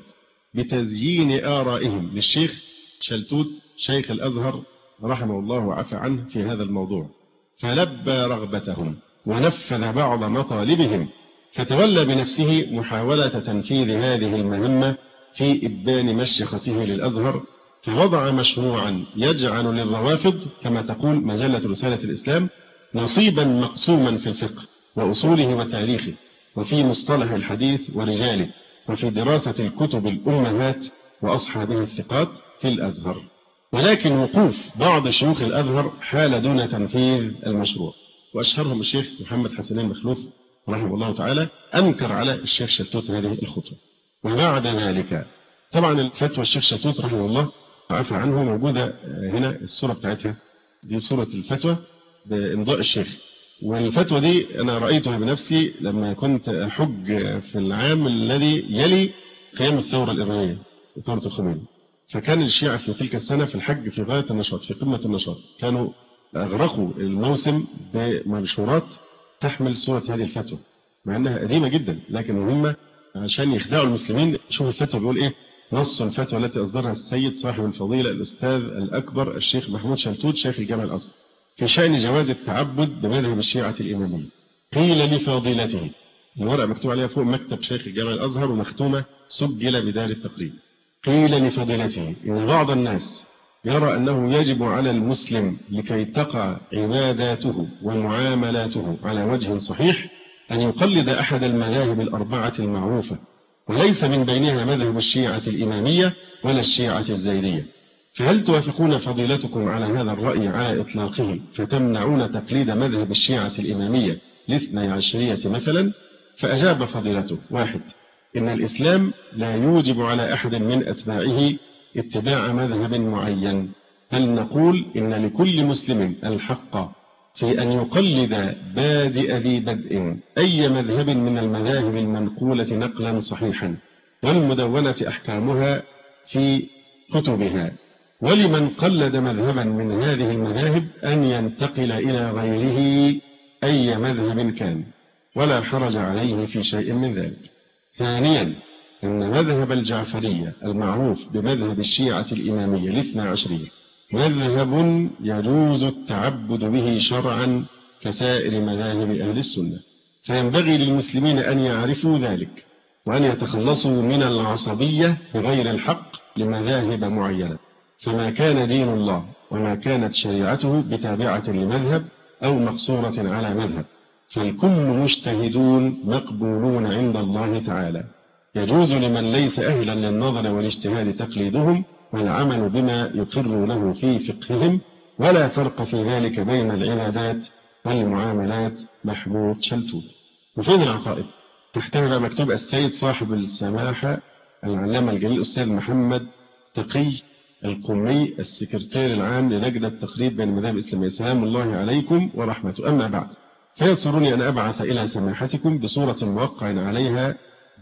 بتزيين آرائهم للشيخ شلتوت شيخ الأزهر رحمه الله وعفى عنه في هذا الموضوع، فلبى رغبتهم ونفذ بعض مطالبهم، فتولى بنفسه محاولة تنفيذ هذه المهمة في إبان مشيخته للأزهر، فوضع مشروعا يجعل للروافض كما تقول مجلة رسالة الإسلام نصيبا مقسوما في الفقه وأصوله وتاريخه، وفي مصطلح الحديث ورجاله، وفي دراسة الكتب الأمهات وأصحابها الثقات في الأزهر. ولكن وقوف بعض شيوخ الأزهر حال دون تنفيذ المشروع، وأشهرهم الشيخ محمد حسنين مخلوف رحمه الله تعالى أنكر على الشيخ شلتوت هذه الخطوة. وبعد ذلك طبعا الفتوى الشيخ شلتوت رحمه الله عفى عنه موجودة هنا، الصورة بتاعتها دي صورة الفتوى بإمضاء الشيخ، والفتوى دي أنا رأيتها بنفسي لما كنت أحج في العام الذي يلي قيام الثورة الإيرانية ثورة الخميني. فكان الشيعة في تلك السنة في الحج في غاية النشاط، في قمة النشاط، كانوا أغرقوا الموسم بمنشورات تحمل صورة هذه الفتوى مع أنها قديمة جدا، لكن هم عشان يخدعوا المسلمين. شوف الفتوى بيقول إيه: نص الفتوى التي أصدرها السيد صاحب الفضيلة الأستاذ الأكبر الشيخ محمود شلتوت شيخ الجامع الأزهر في شأن جواز التعبد بمذهب الشيعة الإمامية. قيل لفضيلته، الورقة مكتوب عليها فوق مكتب شيخ الجامع الأزهر ومختومة سجل بدار التقريب. قيل لفضيلته إن بعض الناس يرى أنه يجب على المسلم لكي تقع عباداته ومعاملاته على وجه صحيح أن يقلد أحد المذاهب الأربعة المعروفة، وليس من بينها مذهب الشيعة الإمامية ولا الشيعة الزيدية، فهل توافقون فضيلتكم على هذا الرأي على إطلاقه فتمنعون تقليد مذهب الشيعة الإمامية لاثني عشرية مثلا؟ فأجاب فضيلته: 1. إن الإسلام لا يوجب على أحد من أتباعه اتباع مذهب معين، بل نقول إن لكل مسلم الحق في أن يقلد بادئ ذي بدء أي مذهب من المذاهب المنقولة نقلا صحيحا والمدونة أحكامها في كتبها، ولمن قلد مذهبا من هذه المذاهب أن ينتقل إلى غيره أي مذهب كان، ولا حرج عليه في شيء من ذلك. 2. أن مذهب الجعفرية المعروف بمذهب الشيعة الإمامية الاثنى عشرية مذهب يجوز التعبد به شرعا كسائر مذاهب أهل السنة، فينبغي للمسلمين أن يعرفوا ذلك وأن يتخلصوا من العصبية بغير الحق لمذاهب معينة، فما كان دين الله وما كانت شريعته بتابعة لمذهب أو مقصورة على مذهب، فالكل مجتهدون مقبولون عند الله تعالى، يجوز لمن ليس أهلا للنظر والاجتهاد تقليدهم والعمل بما يقر له في فقههم، ولا فرق في ذلك بين العبادات والمعاملات. محمود شلتوت. وفين العقائد؟ تحتها مكتوب السيد صاحب السماحة العلامة الجليل الأستاذ محمد تقي القمي السكرتير العام للجنة التقريب بين المذاهب الإسلامية، سلام الله عليكم ورحمته. أما بعد، فيسرني أن أبعث إلى سماحتكم بصورة موقع عليها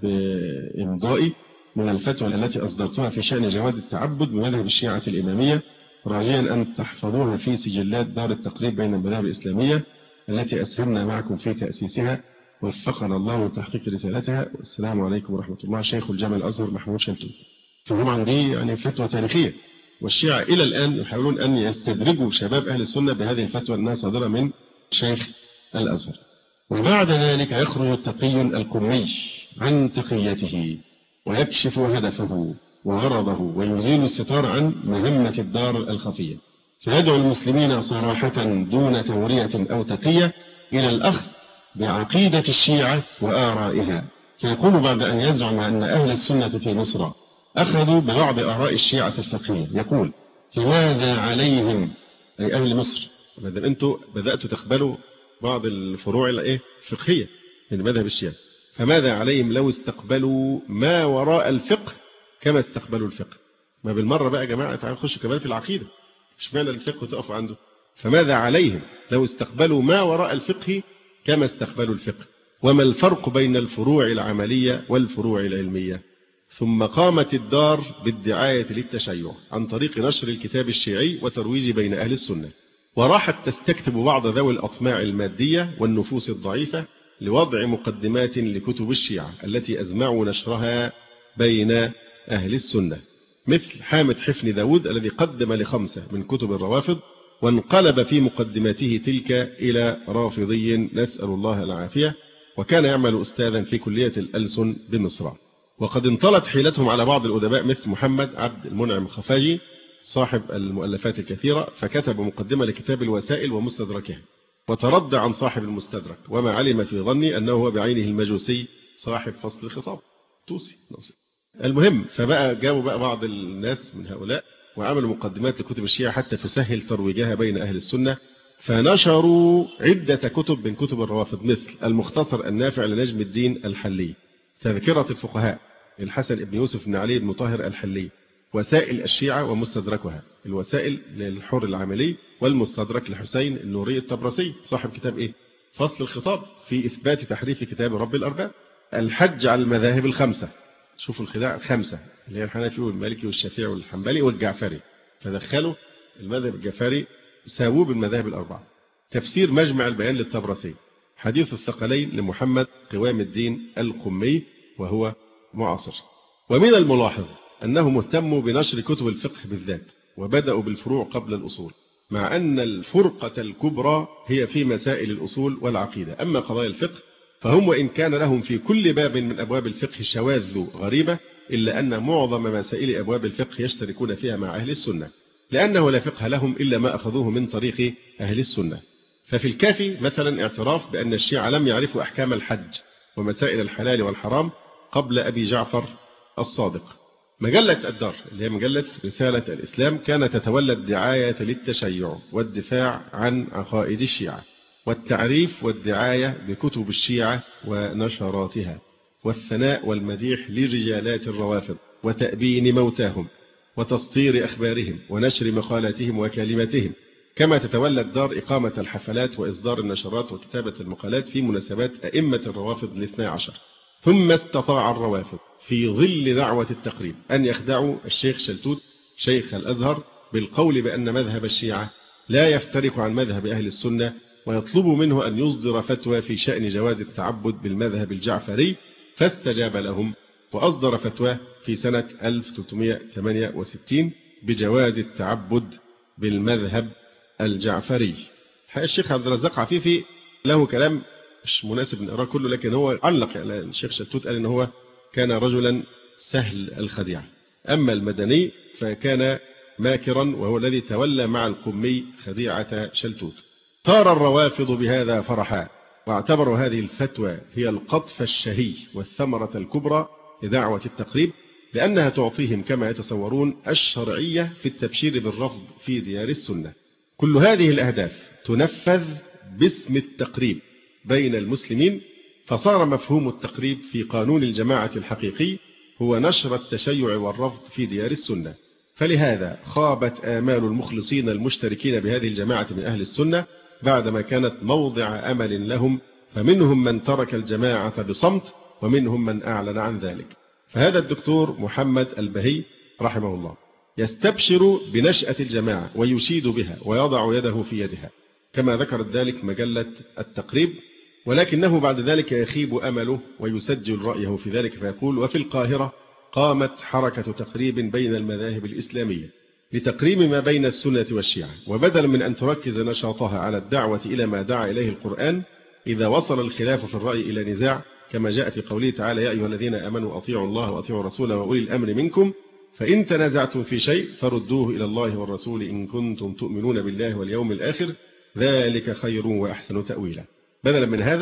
بإمضائي من الفتوى التي أصدرتها في شأن جواز التعبد بمذهب الشيعة الإمامية، راجيا أن تحفظوها في سجلات دار التقريب بين المذاهب الإسلامية التي أسهمنا معكم في تأسيسها، وفقنا الله لتحقيق رسالتها. والسلام عليكم ورحمة الله. شيخ الجامع الأزهر محمود شلتوت. فطبعا دي يعني فتوى تاريخية، والشيعة إلى الآن يحاولون أن يستدرجوا شباب أهل السنة بهذه الفتوى أنها صادرة من شيخ الأزهر. وبعد ذلك يخرج التقي القمي عن تقيته ويكشف هدفه وغرضه ويزيل الستار عن مهمة الدار الخفية، فيدعو المسلمين صراحة دون تورية أو تقية إلى الأخذ بعقيدة الشيعة وآرائها، فيقول بعد أن يزعم أن أهل السنة في مصر أخذوا ببعض آراء الشيعة الفقهية، يقول: فماذا عليهم، أي أهل مصر، ما دام أنتوا بدأتوا تقبلوا بعض الفروع الفقهية من مذهب الشيعة، فماذا عليهم لو استقبلوا ما وراء الفقه كما استقبلوا الفقه؟ ما بالمرة بقى يا جماعة تعالوا نخش كمان في العقيدة، مش معنى الفقه تقفوا عنده. فماذا عليهم لو استقبلوا ما وراء الفقه كما استقبلوا الفقه؟ وما الفرق بين الفروع العملية والفروع العلمية؟ ثم قامت الدار بالدعاية للتشيع عن طريق نشر الكتاب الشيعي وترويجه بين أهل السنة، وراحت تستكتب بعض ذوي الأطماع المادية والنفوس الضعيفة لوضع مقدمات لكتب الشيعة التي أزمعوا نشرها بين أهل السنة، مثل حامد حفني داود الذي قدم ل5 من كتب الروافض وانقلب في مقدماته تلك إلى رافضي نسأل الله العافية، وكان يعمل أستاذا في كلية الألسن بمصر. وقد انطلت حيلتهم على بعض الأدباء مثل محمد عبد المنعم الخفاجي صاحب المؤلفات الكثيرة، فكتب مقدمة لكتاب الوسائل ومستدركها، وتردى عن صاحب المستدرك، وما علم في ظني أنه هو بعينه المجوسي صاحب فصل الخطاب توسي نصر. المهم، فبقى جابوا بقى بعض الناس من هؤلاء وعملوا مقدمات لكتب الشيعة حتى تسهل ترويجها بين أهل السنة، فنشروا عدة كتب من كتب الروافض مثل المختصر النافع لنجم الدين الحلي، تذكرة الفقهاء الحسن بن يوسف بن علي بن طاهر الحلي، وسائل الشيعة ومستدركها، الوسائل للحر العملي، والمستدرك لحسين النوري الطبرسي صاحب كتاب فصل الخطاب في إثبات تحريف كتاب رب الأرباب، الحج على المذاهب ال5، شوفوا الخداع 5 اللي هي الحنفي والمالكي والشافعي والحنبلي والجعفري، فدخلوا المذهب الجعفري ساووه بالمذاهب ال4، تفسير مجمع البيان للطبرسي، حديث الثقلين لمحمد قوام الدين القمي وهو معاصر. ومن الملاحظ أنه مهتم بنشر كتب الفقه بالذات، وبدأوا بالفروع قبل الأصول، مع أن الفرقة الكبرى هي في مسائل الأصول والعقيدة. أما قضايا الفقه فهم وإن كان لهم في كل باب من أبواب الفقه شواذ غريبة، إلا أن معظم مسائل أبواب الفقه يشتركون فيها مع أهل السنة، لأنه لا فقه لهم إلا ما أخذوه من طريق أهل السنة. ففي الكافي مثلا اعتراف بأن الشيعة لم يعرفوا أحكام الحج ومسائل الحلال والحرام قبل أبي جعفر الصادق. مجلة الدار اللي هي مجلة رسالة الإسلام كانت تتولى الدعاية للتشيع والدفاع عن عقائد الشيعة، والتعريف والدعاية بكتب الشيعة ونشراتها، والثناء والمديح لرجالات الروافض، وتأبين موتاهم، وتسطير أخبارهم، ونشر مقالاتهم وكلماتهم. كما تتولى الدار إقامة الحفلات وإصدار النشرات وكتابة المقالات في مناسبات أئمة الروافض ال12. ثم استطاع الروافض في ظل دعوة التقريب أن يخدعوا الشيخ شلتوت شيخ الأزهر بالقول بأن مذهب الشيعة لا يفترق عن مذهب أهل السنة، ويطلبوا منه أن يصدر فتوى في شأن جواز التعبد بالمذهب الجعفري، فاستجاب لهم وأصدر فتوى في سنة 1368 بجواز التعبد بالمذهب الجعفري. الشيخ عبد الرزاق عفيفي له كلام مش مناسب نقراه كله، لكن هو علق على الشيخ شلتوت، قال إن هو كان رجلا سهل الخديعة. أما المدني فكان ماكرا، وهو الذي تولى مع القمي خديعة شلتوت. طار الروافض بهذا فرحا، واعتبروا هذه الفتوى هي القطف الشهي والثمرة الكبرى لدعوة التقريب، لأنها تعطيهم كما يتصورون الشرعية في التبشير بالرفض في ديار السنة. كل هذه الأهداف تنفذ باسم التقريب بين المسلمين، فصار مفهوم التقريب في قانون الجماعة الحقيقي هو نشر التشيع والرفض في ديار السنة. فلهذا خابت آمال المخلصين المشتركين بهذه الجماعة من أهل السنة بعدما كانت موضع أمل لهم، فمنهم من ترك الجماعة بصمت، ومنهم من أعلن عن ذلك. فهذا الدكتور محمد البهي رحمه الله يستبشر بنشأة الجماعة ويشيد بها ويضع يده في يدها كما ذكرت ذلك مجلة التقريب، ولكنه بعد ذلك يخيب أمله ويسجل رأيه في ذلك فيقول: وفي القاهرة قامت حركة تقريب بين المذاهب الإسلامية لتقريب ما بين السنة والشيعة، وبدلا من أن تركز نشاطها على الدعوة إلى ما دعا إليه القرآن إذا وصل الخلاف في الرأي إلى نزاع، كما جاء في قوله تعالى: يا أيها الذين آمنوا أطيعوا الله وأطيعوا الرسول وأولي الأمر منكم فإن تنازعتم في شيء فردوه إلى الله والرسول إن كنتم تؤمنون بالله واليوم الآخر ذلك خير وأحسن تأويلا. بدلا من هذا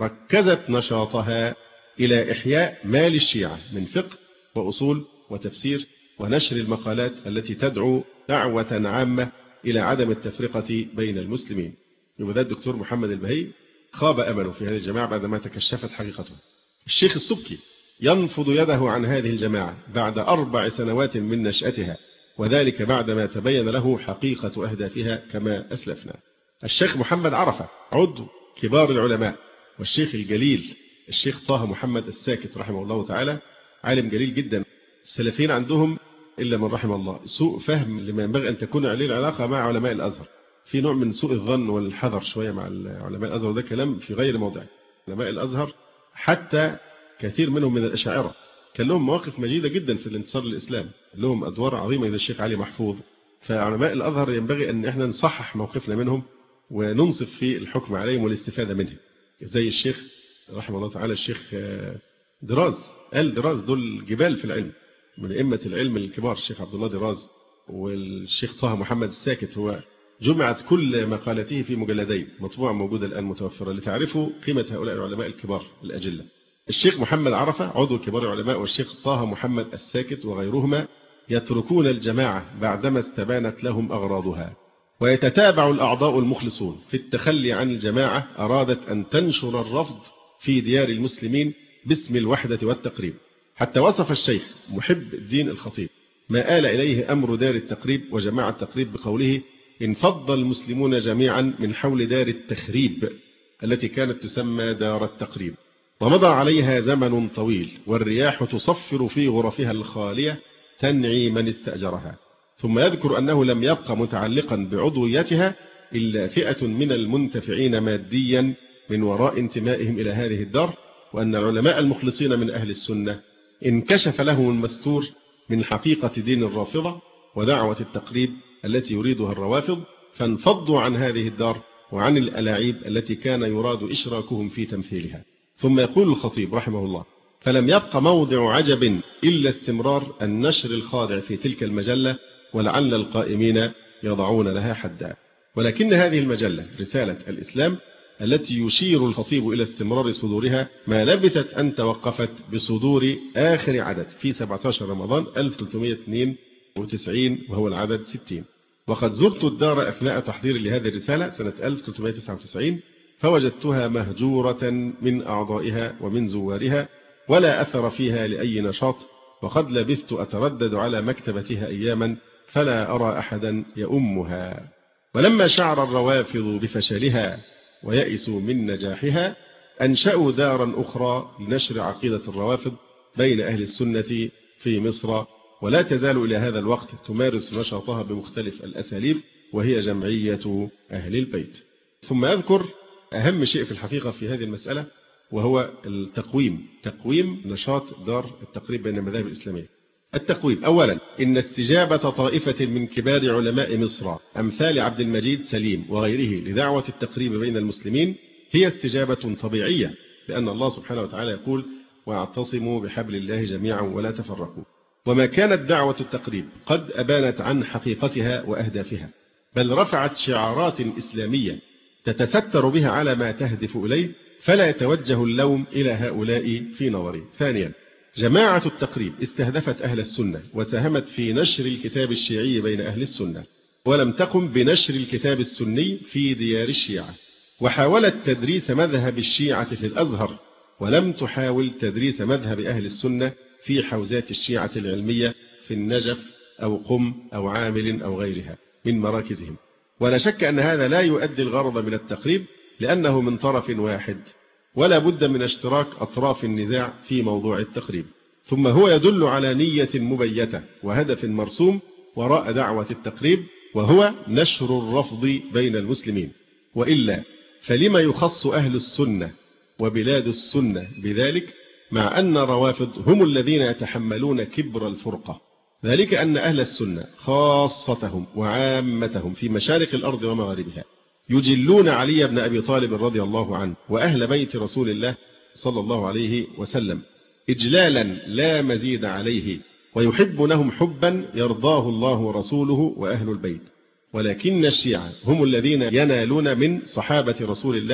ركزت نشاطها إلى إحياء ما للشيعة من فقه وأصول وتفسير ونشر المقالات التي تدعو دعوة عامة إلى عدم التفرقة بين المسلمين. يبقى ده الدكتور محمد البهي خاب أمله في هذه الجماعة بعدما تكشفت حقيقته. الشيخ السبكي ينفض يده عن هذه الجماعة بعد 4 سنوات من نشأتها، وذلك بعدما تبين له حقيقة أهدافها كما أسلفنا. الشيخ محمد عرفة عضو كبار العلماء، والشيخ الجليل الشيخ طه محمد الساكت رحمه الله تعالى عالم جليل جدا. السلفيين عندهم إلا من رحم الله سوء فهم لما ينبغي أن تكون عليه العلاقة مع علماء الأزهر، في نوع من سوء الظن والحذر شوية مع علماء الأزهر، وده كلام في غير موضعه. علماء الأزهر حتى كثير منهم من الأشاعرة كان لهم مواقف مجيدة جدا في الانتصار للإسلام، لهم أدوار عظيمة زي الشيخ علي محفوظ. فعلماء الأزهر ينبغي أن احنا نصحح موقفنا منهم وننصف في الحكم عليهم والاستفادة منهم، زي الشيخ رحمه الله تعالى الشيخ دراز. دراز دول جبال في العلم من أئمة العلم الكبار، الشيخ عبد الله دراز والشيخ طه محمد الساكت. هو جمعت كل مقالته في مجلدين، مطبوعة موجودة الآن متوفرة، لتعرفوا قيمة هؤلاء العلماء الكبار الأجلة. الشيخ محمد عرفة عضو كبار العلماء والشيخ طه محمد الساكت وغيرهما يتركون الجماعة بعدما استبانت لهم أغراضها، ويتتابع الأعضاء المخلصون في التخلي عن الجماعة أرادت أن تنشر الرفض في ديار المسلمين باسم الوحدة والتقريب، حتى وصف الشيخ محب الدين الخطيب ما آل إليه أمر دار التقريب وجماعة التقريب بقوله: انفض المسلمون جميعا من حول دار التخريب التي كانت تسمى دار التقريب، ومضى عليها زمن طويل والرياح تصفر في غرفها الخالية تنعي من استأجرها. ثم يذكر أنه لم يبق متعلقا بعضويتها إلا فئة من المنتفعين ماديا من وراء انتمائهم إلى هذه الدار، وأن العلماء المخلصين من أهل السنة انكشف لهم المستور من حقيقة دين الرافضة ودعوة التقريب التي يريدها الروافض، فانفضوا عن هذه الدار وعن الألاعيب التي كان يراد إشراكهم في تمثيلها. ثم يقول الخطيب رحمه الله: فلم يبق موضع عجب إلا استمرار النشر الخاضع في تلك المجلة، ولعل القائمين يضعون لها حدا. ولكن هذه المجلة رسالة الإسلام التي يشير الخطيب إلى استمرار صدورها ما لبثت أن توقفت بصدور آخر عدد في 17 رمضان 1392 وهو العدد 60. وقد زرت الدار أثناء تحضير لهذه الرسالة سنة 1399 فوجدتها مهجورة من أعضائها ومن زوارها، ولا أثر فيها لأي نشاط، وقد لبثت أتردد على مكتبتها أياما فلا أرى أحدا يؤمها. ولما شعر الروافض بفشلها ويأسوا من نجاحها أنشأوا دارا أخرى لنشر عقيدة الروافض بين أهل السنة في مصر، ولا تزال إلى هذا الوقت تمارس نشاطها بمختلف الأساليب، وهي جمعية أهل البيت. ثم أذكر أهم شيء في الحقيقة في هذه المسألة وهو تقويم نشاط دار التقريب بين المذاهب الإسلامية. التقويم: أولا، إن استجابة طائفة من كبار علماء مصر أمثال عبد المجيد سليم وغيره لدعوة التقريب بين المسلمين هي استجابة طبيعية، لأن الله سبحانه وتعالى يقول: واعتصموا بحبل الله جميعا ولا تفرقوا. وما كانت دعوة التقريب قد أبانت عن حقيقتها وأهدافها، بل رفعت شعارات إسلامية تتستر بها على ما تهدف إليه، فلا يتوجه اللوم إلى هؤلاء في نظري. ثانيا، جماعة التقريب استهدفت أهل السنة وساهمت في نشر الكتاب الشيعي بين أهل السنة، ولم تقم بنشر الكتاب السني في ديار الشيعة، وحاولت تدريس مذهب الشيعة في الأزهر، ولم تحاول تدريس مذهب أهل السنة في حوزات الشيعة العلمية في النجف أو قم أو عامل أو غيرها من مراكزهم. ولا شك أن هذا لا يؤدي الغرض من التقريب، لأنه من طرف واحد، ولا بد من اشتراك أطراف النزاع في موضوع التقريب. ثم هو يدل على نية مبيتة وهدف مرسوم وراء دعوة التقريب، وهو نشر الرفض بين المسلمين. وإلا فلما يخص أهل السنة وبلاد السنة بذلك، مع أن الروافض هم الذين يتحملون كبر الفرقة؟ ذلك أن أهل السنة خاصتهم وعامتهم في مشارق الأرض ومغاربها يجلون علي بن أبي طالب رضي الله عنه وأهل بيت رسول الله صلى الله عليه وسلم إجلالا لا مزيد عليه، ويحبونهم حبا يرضاه الله ورسوله وأهل البيت. ولكن الشيعة هم الذين ينالون من صحابة رسول الله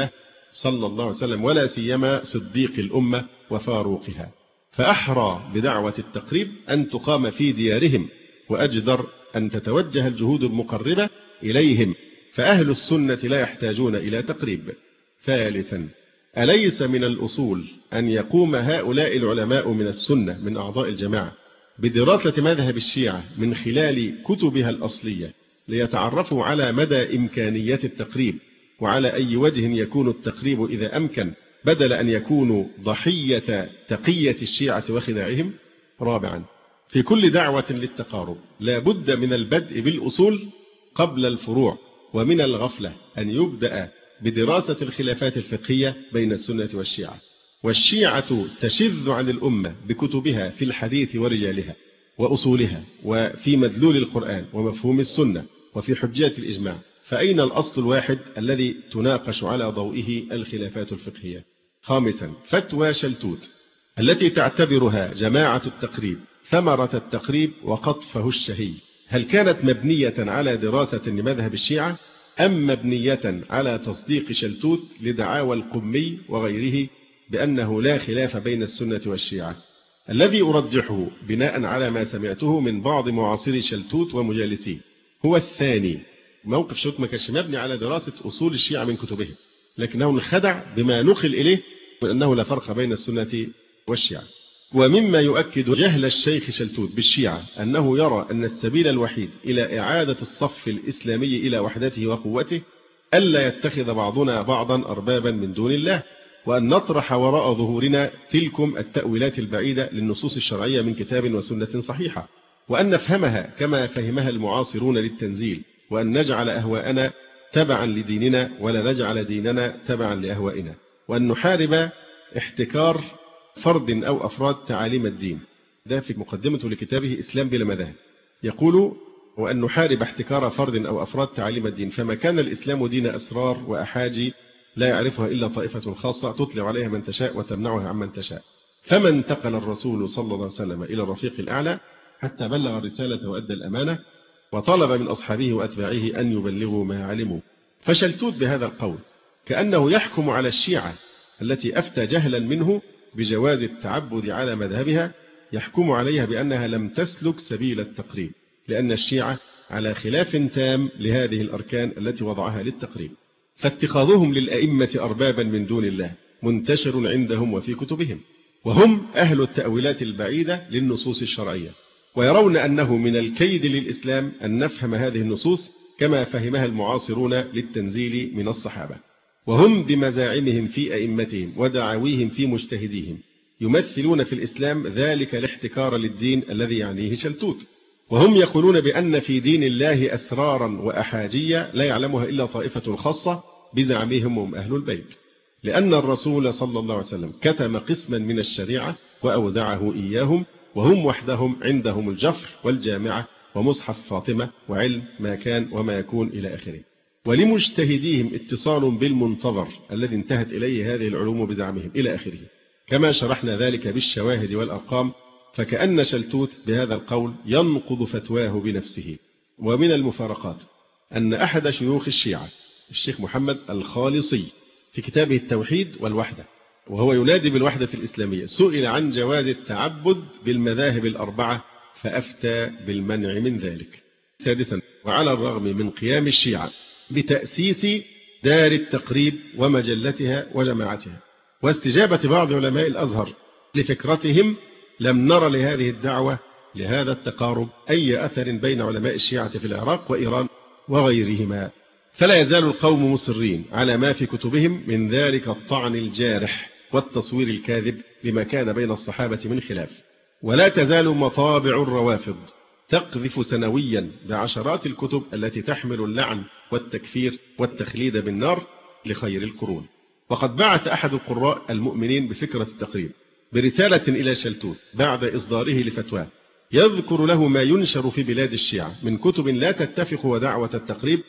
صلى الله عليه وسلم ولا سيما صديق الأمة وفاروقها. فأحرى بدعوة التقريب أن تقام في ديارهم، وأجدر أن تتوجه الجهود المقربة إليهم، فأهل السنة لا يحتاجون إلى تقريب. ثالثا، أليس من الأصول أن يقوم هؤلاء العلماء من السنة من أعضاء الجماعة بدراسة مذهب الشيعة من خلال كتبها الأصلية ليتعرفوا على مدى إمكانية التقريب، وعلى أي وجه يكون التقريب إذا أمكن، بدل أن يكونوا ضحية تقية الشيعة وخداعهم؟ رابعا، في كل دعوة للتقارب لا بد من البدء بالأصول قبل الفروع، ومن الغفلة أن يبدأ بدراسة الخلافات الفقهية بين السنة والشيعة. والشيعة تشذ عن الأمة بكتبها في الحديث ورجالها وأصولها، وفي مدلول القرآن ومفهوم السنة، وفي حجية الإجماع، فأين الأصل الواحد الذي تناقش على ضوئه الخلافات الفقهية؟ خامسا، فتوى شلتوت التي تعتبرها جماعة التقريب ثمرة التقريب وقطفه الشهي، هل كانت مبنية على دراسة لمذهب الشيعة أم مبنية على تصديق شلتوت لدعاوى القمي وغيره بأنه لا خلاف بين السنة والشيعة؟ الذي أرجحه بناء على ما سمعته من بعض معاصري شلتوت ومجالسيه هو الثاني. موقف شلتوت ما كانش مبني على دراسة أصول الشيعة من كتبهم، لكنه انخدع بما نقل إليه من أنه لا فرق بين السنة والشيعة. ومما يؤكد جهل الشيخ شلتوت بالشيعة أنه يرى أن السبيل الوحيد إلى إعادة الصف الإسلامي إلى وحدته وقوته ألا يتخذ بعضنا بعضا أربابا من دون الله، وأن نطرح وراء ظهورنا تلكم التأويلات البعيدة للنصوص الشرعية من كتاب وسنة صحيحة، وأن نفهمها كما فهمها المعاصرون للتنزيل، وأن نجعل أهواءنا تبعا لديننا ولا نجعل ديننا تبعا لأهوائنا، وأن نحارب احتكار فرد أو أفراد تعاليم الدين. ده في مقدمته لكتابه إسلام بلا مذاهب، يقول: وأن نحارب احتكار فرد أو أفراد تعاليم الدين، فما كان الإسلام دين أسرار وأحاجي لا يعرفها إلا طائفة خاصة تطلع عليها من تشاء وتمنعها عمن تشاء. فما انتقل الرسول صلى الله عليه وسلم إلى الرفيق الأعلى حتى بلغ الرسالة وأدى الأمانة، وطلب من أصحابه وأتباعه أن يبلغوا ما علموا. فشلتوت بهذا القول كأنه يحكم على الشيعة التي أفتى جهلا منه بجواز التعبد على مذهبها، يحكم عليها بأنها لم تسلك سبيل التقريب، لأن الشيعة على خلاف تام لهذه الأركان التي وضعها للتقريب. فاتخاذهم للأئمة أربابا من دون الله منتشر عندهم وفي كتبهم، وهم أهل التأويلات البعيدة للنصوص الشرعية، ويرون أنه من الكيد للإسلام أن نفهم هذه النصوص كما فهمها المعاصرون للتنزيل من الصحابة. وهم بمزاعمهم في أئمتهم ودعاويهم في مجتهديهم يمثلون في الإسلام ذلك الاحتكار للدين الذي يعنيه شلتوت، وهم يقولون بأن في دين الله أسرارا وأحاجية لا يعلمها إلا طائفة خاصة بزعمهم هم أهل البيت، لأن الرسول صلى الله عليه وسلم كتم قسما من الشريعة وأودعه إياهم، وهم وحدهم عندهم الجفر والجامعة ومصحف فاطمة وعلم ما كان وما يكون إلى آخره. ولمجتهديهم اتصال بالمنتظر الذي انتهت إليه هذه العلوم بزعمهم إلى آخره، كما شرحنا ذلك بالشواهد والأرقام. فكأن شلتوت بهذا القول ينقض فتواه بنفسه. ومن المفارقات أن أحد شيوخ الشيعة الشيخ محمد الخالصي في كتابه التوحيد والوحدة، وهو ينادي بالوحدة الإسلامية، سئل عن جواز التعبد بالمذاهب الأربعة فأفتى بالمنع من ذلك. سادسا، وعلى الرغم من قيام الشيعة بتأسيس دار التقريب ومجلتها وجماعتها واستجابة بعض علماء الأزهر لفكرتهم، لم نر لهذه الدعوة لهذا التقارب أي أثر بين علماء الشيعة في العراق وإيران وغيرهما. فلا يزال القوم مصرين على ما في كتبهم من ذلك الطعن الجارح والتصوير الكاذب لما كان بين الصحابة من خلاف. ولا تزال مطابع الروافض تقذف سنويا بعشرات الكتب التي تحمل اللعن والتكفير والتخليد بالنار لخير القرون. وقد بعث أحد القراء المؤمنين بفكرة التقريب برسالة إلى شلتوت بعد إصداره لفتواه، يذكر له ما ينشر في بلاد الشيعة من كتب لا تتفق ودعوة التقريب،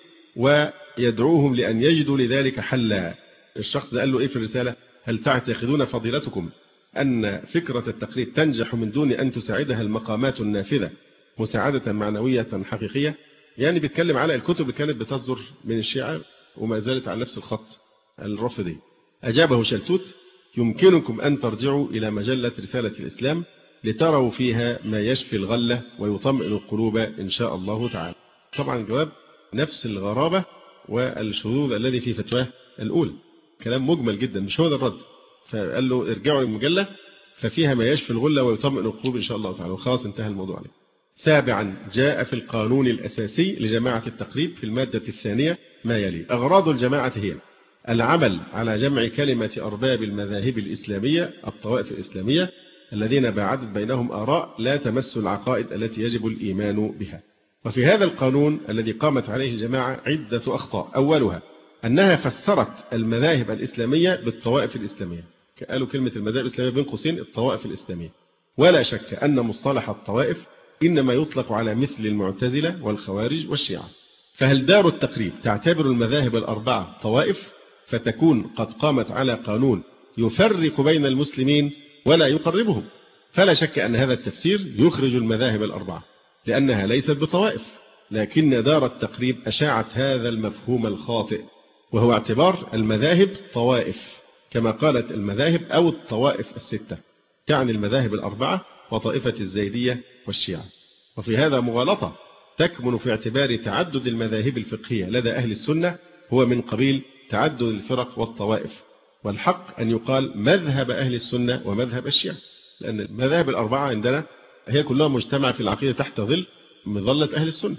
ويدعوهم لأن يجدوا لذلك حلا. الشخص قال له إيه في الرسالة؟ هل تعتقدون فضيلتكم أن فكرة التقريب تنجح من دون أن تساعدها المقامات النافذة مساعدة معنوية حقيقية؟ يعني بيتكلم على الكتب اللي كانت بتصدر من الشيعة وما زالت على نفس الخط الرافضي. أجابه شلتوت: يمكنكم أن ترجعوا إلى مجلة رسالة الإسلام لتروا فيها ما يشفي الغلة ويطمئن القلوب إن شاء الله تعالى. طبعا الجواب نفس الغرابة والشذوذ الذي في فتواه الأولى، كلام مجمل جدا مش هو ده الرد. فقال له ارجعوا للمجلة ففيها ما يشفي الغلة ويطمئن القلوب إن شاء الله تعالى، وخلاص انتهى الموضوع عليه. سابعا، جاء في القانون الأساسي لجماعة التقريب في المادة الثانية ما يلي: أغراض الجماعة هي العمل على جمع كلمة أرباب المذاهب الإسلامية الطوائف الإسلامية الذين باعدت بينهم آراء لا تمس العقائد التي يجب الإيمان بها. وفي هذا القانون الذي قامت عليه الجماعة عدة أخطاء، أولها أنها فسرت المذاهب الإسلامية بالطوائف الإسلامية، قالوا كلمة المذاهب الإسلامية بين قوسين الطوائف الإسلامية. ولا شك أن مصطلح الطوائف إنما يطلق على مثل المعتزلة والخوارج والشيعة. فهل دار التقريب تعتبر المذاهب الأربعة طوائف فتكون قد قامت على قانون يفرق بين المسلمين ولا يقربهم؟ فلا شك أن هذا التفسير يخرج المذاهب الأربعة لأنها ليست بطوائف، لكن دار التقريب أشاعت هذا المفهوم الخاطئ، وهو اعتبار المذاهب طوائف كما قالت المذاهب أو الطوائف الستة، تعني المذاهب الأربعة وطائفة الزيدية والشيعة. وفي هذا مغالطة تكمن في اعتبار تعدد المذاهب الفقهية لدى أهل السنة هو من قبيل تعدد الفرق والطوائف، والحق أن يقال مذهب أهل السنة ومذهب الشيعة، لأن المذاهب الأربعة عندنا هي كلها مجتمعة في العقيدة تحت ظل مظلة أهل السنة.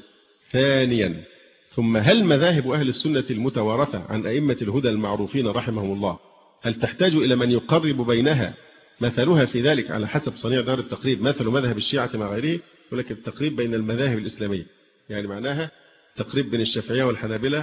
ثانيا، ثم هل مذاهب أهل السنة المتوارثة عن أئمة الهدى المعروفين رحمهم الله هل تحتاج إلى من يقرب بينها؟ مثلها في ذلك على حسب صنيع دار التقريب مثل مذهب الشيعة مع غيره، ولكن التقريب بين المذاهب الإسلامية، يعني معناها تقريب بين الشافعية والحنابلة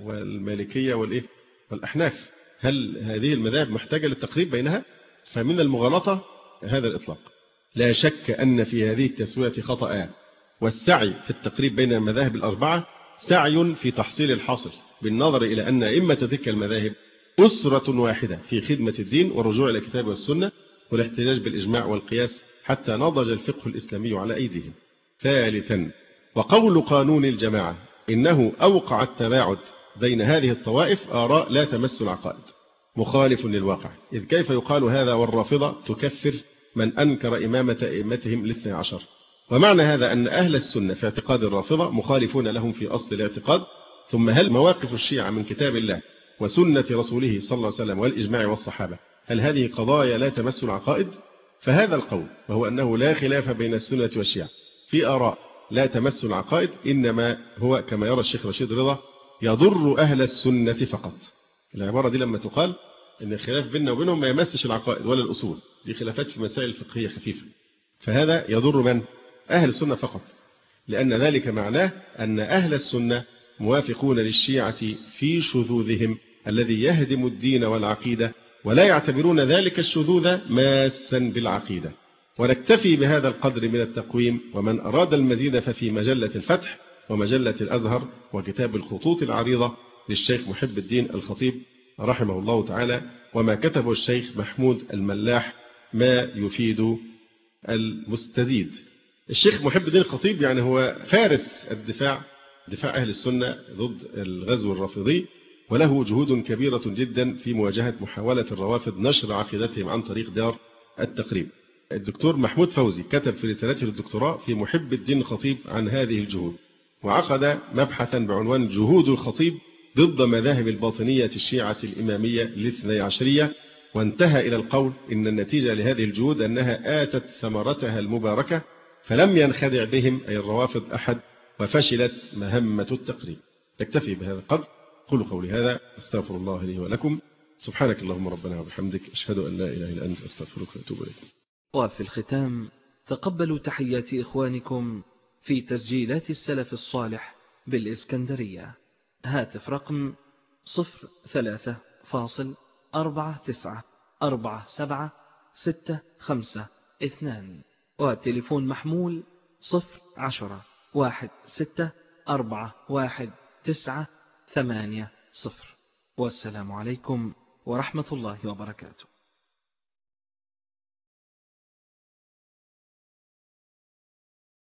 والمالكية والأحناف. هل هذه المذاهب محتاجة للتقريب بينها؟ فمن المغالطة هذا الإطلاق. لا شك أن في هذه التسوية خطأ، والسعي في التقريب بين المذاهب الأربعة سعي في تحصيل الحاصل بالنظر إلى أن أئمة تلك المذاهب أسرة واحدة في خدمة الدين والرجوع إلى الكتاب والسنة والاحتجاج بالإجماع والقياس حتى نضج الفقه الإسلامي على أيديهم. ثالثا، وقول قانون الجماعة إنه أوقع التباعد بين هذه الطوائف آراء لا تمس العقائد مخالف للواقع، إذ كيف يقال هذا والرافضة تكفر من أنكر إمامة أئمتهم الاثنى عشر؟ ومعنى هذا أن أهل السنة في اعتقاد الرافضة مخالفون لهم في أصل الاعتقاد. ثم هل مواقف الشيعة من كتاب الله وسنة رسوله صلى الله عليه وسلم والإجماع والصحابة هل هذه قضايا لا تمس العقائد؟ فهذا القول وهو أنه لا خلاف بين السنة والشيعة في آراء لا تمس العقائد إنما هو كما يرى الشيخ رشيد رضا يضر أهل السنة فقط. العبارة دي لما تقال إن الخلاف بيننا وبينهم ما يمسش العقائد ولا الأصول، دي خلافات في مسائل الفقهية خفيفة، فهذا يضر من؟ أهل السنة فقط، لأن ذلك معناه أن أهل السنة موافقون للشيعة في شذوذهم الذي يهدم الدين والعقيدة، ولا يعتبرون ذلك الشذوذ ماسا بالعقيدة. ونكتفي بهذا القدر من التقويم، ومن أراد المزيد ففي مجلة الفتح ومجلة الأزهر وكتاب الخطوط العريضة للشيخ محب الدين الخطيب رحمه الله تعالى، وما كتبه الشيخ محمود الملاح ما يفيد المستزيد. الشيخ محب الدين الخطيب يعني هو فارس دفاع أهل السنة ضد الغزو الرافضي، وله جهود كبيرة جدا في مواجهة محاولة الروافض نشر عقيدتهم عن طريق دار التقريب. الدكتور محمود فوزي كتب في رسالته الدكتوراه في محب الدين الخطيب عن هذه الجهود، وعقد مبحثا بعنوان جهود الخطيب ضد مذاهب الباطنية الشيعة الإمامية الاثني عشرية، وانتهى إلى القول إن النتيجة لهذه الجهود أنها آتت ثمرتها المباركة، فلم ينخدع بهم أي الروافض أحد، وفشلت مهمة التقريب. تكتفي بهذا القدر. قولوا قولي هذا، استغفر الله لي ولكم. سبحانك اللهم ربنا وبحمدك، أشهد أن لا إله إلا أنت، أستغفرك وأتوب إليك. وفي الختام تقبلوا تحيات إخوانكم في تسجيلات السلف الصالح بالإسكندرية. هاتف رقم 03494765 وتليفون محمول 01016411980. والسلام عليكم ورحمة الله وبركاته.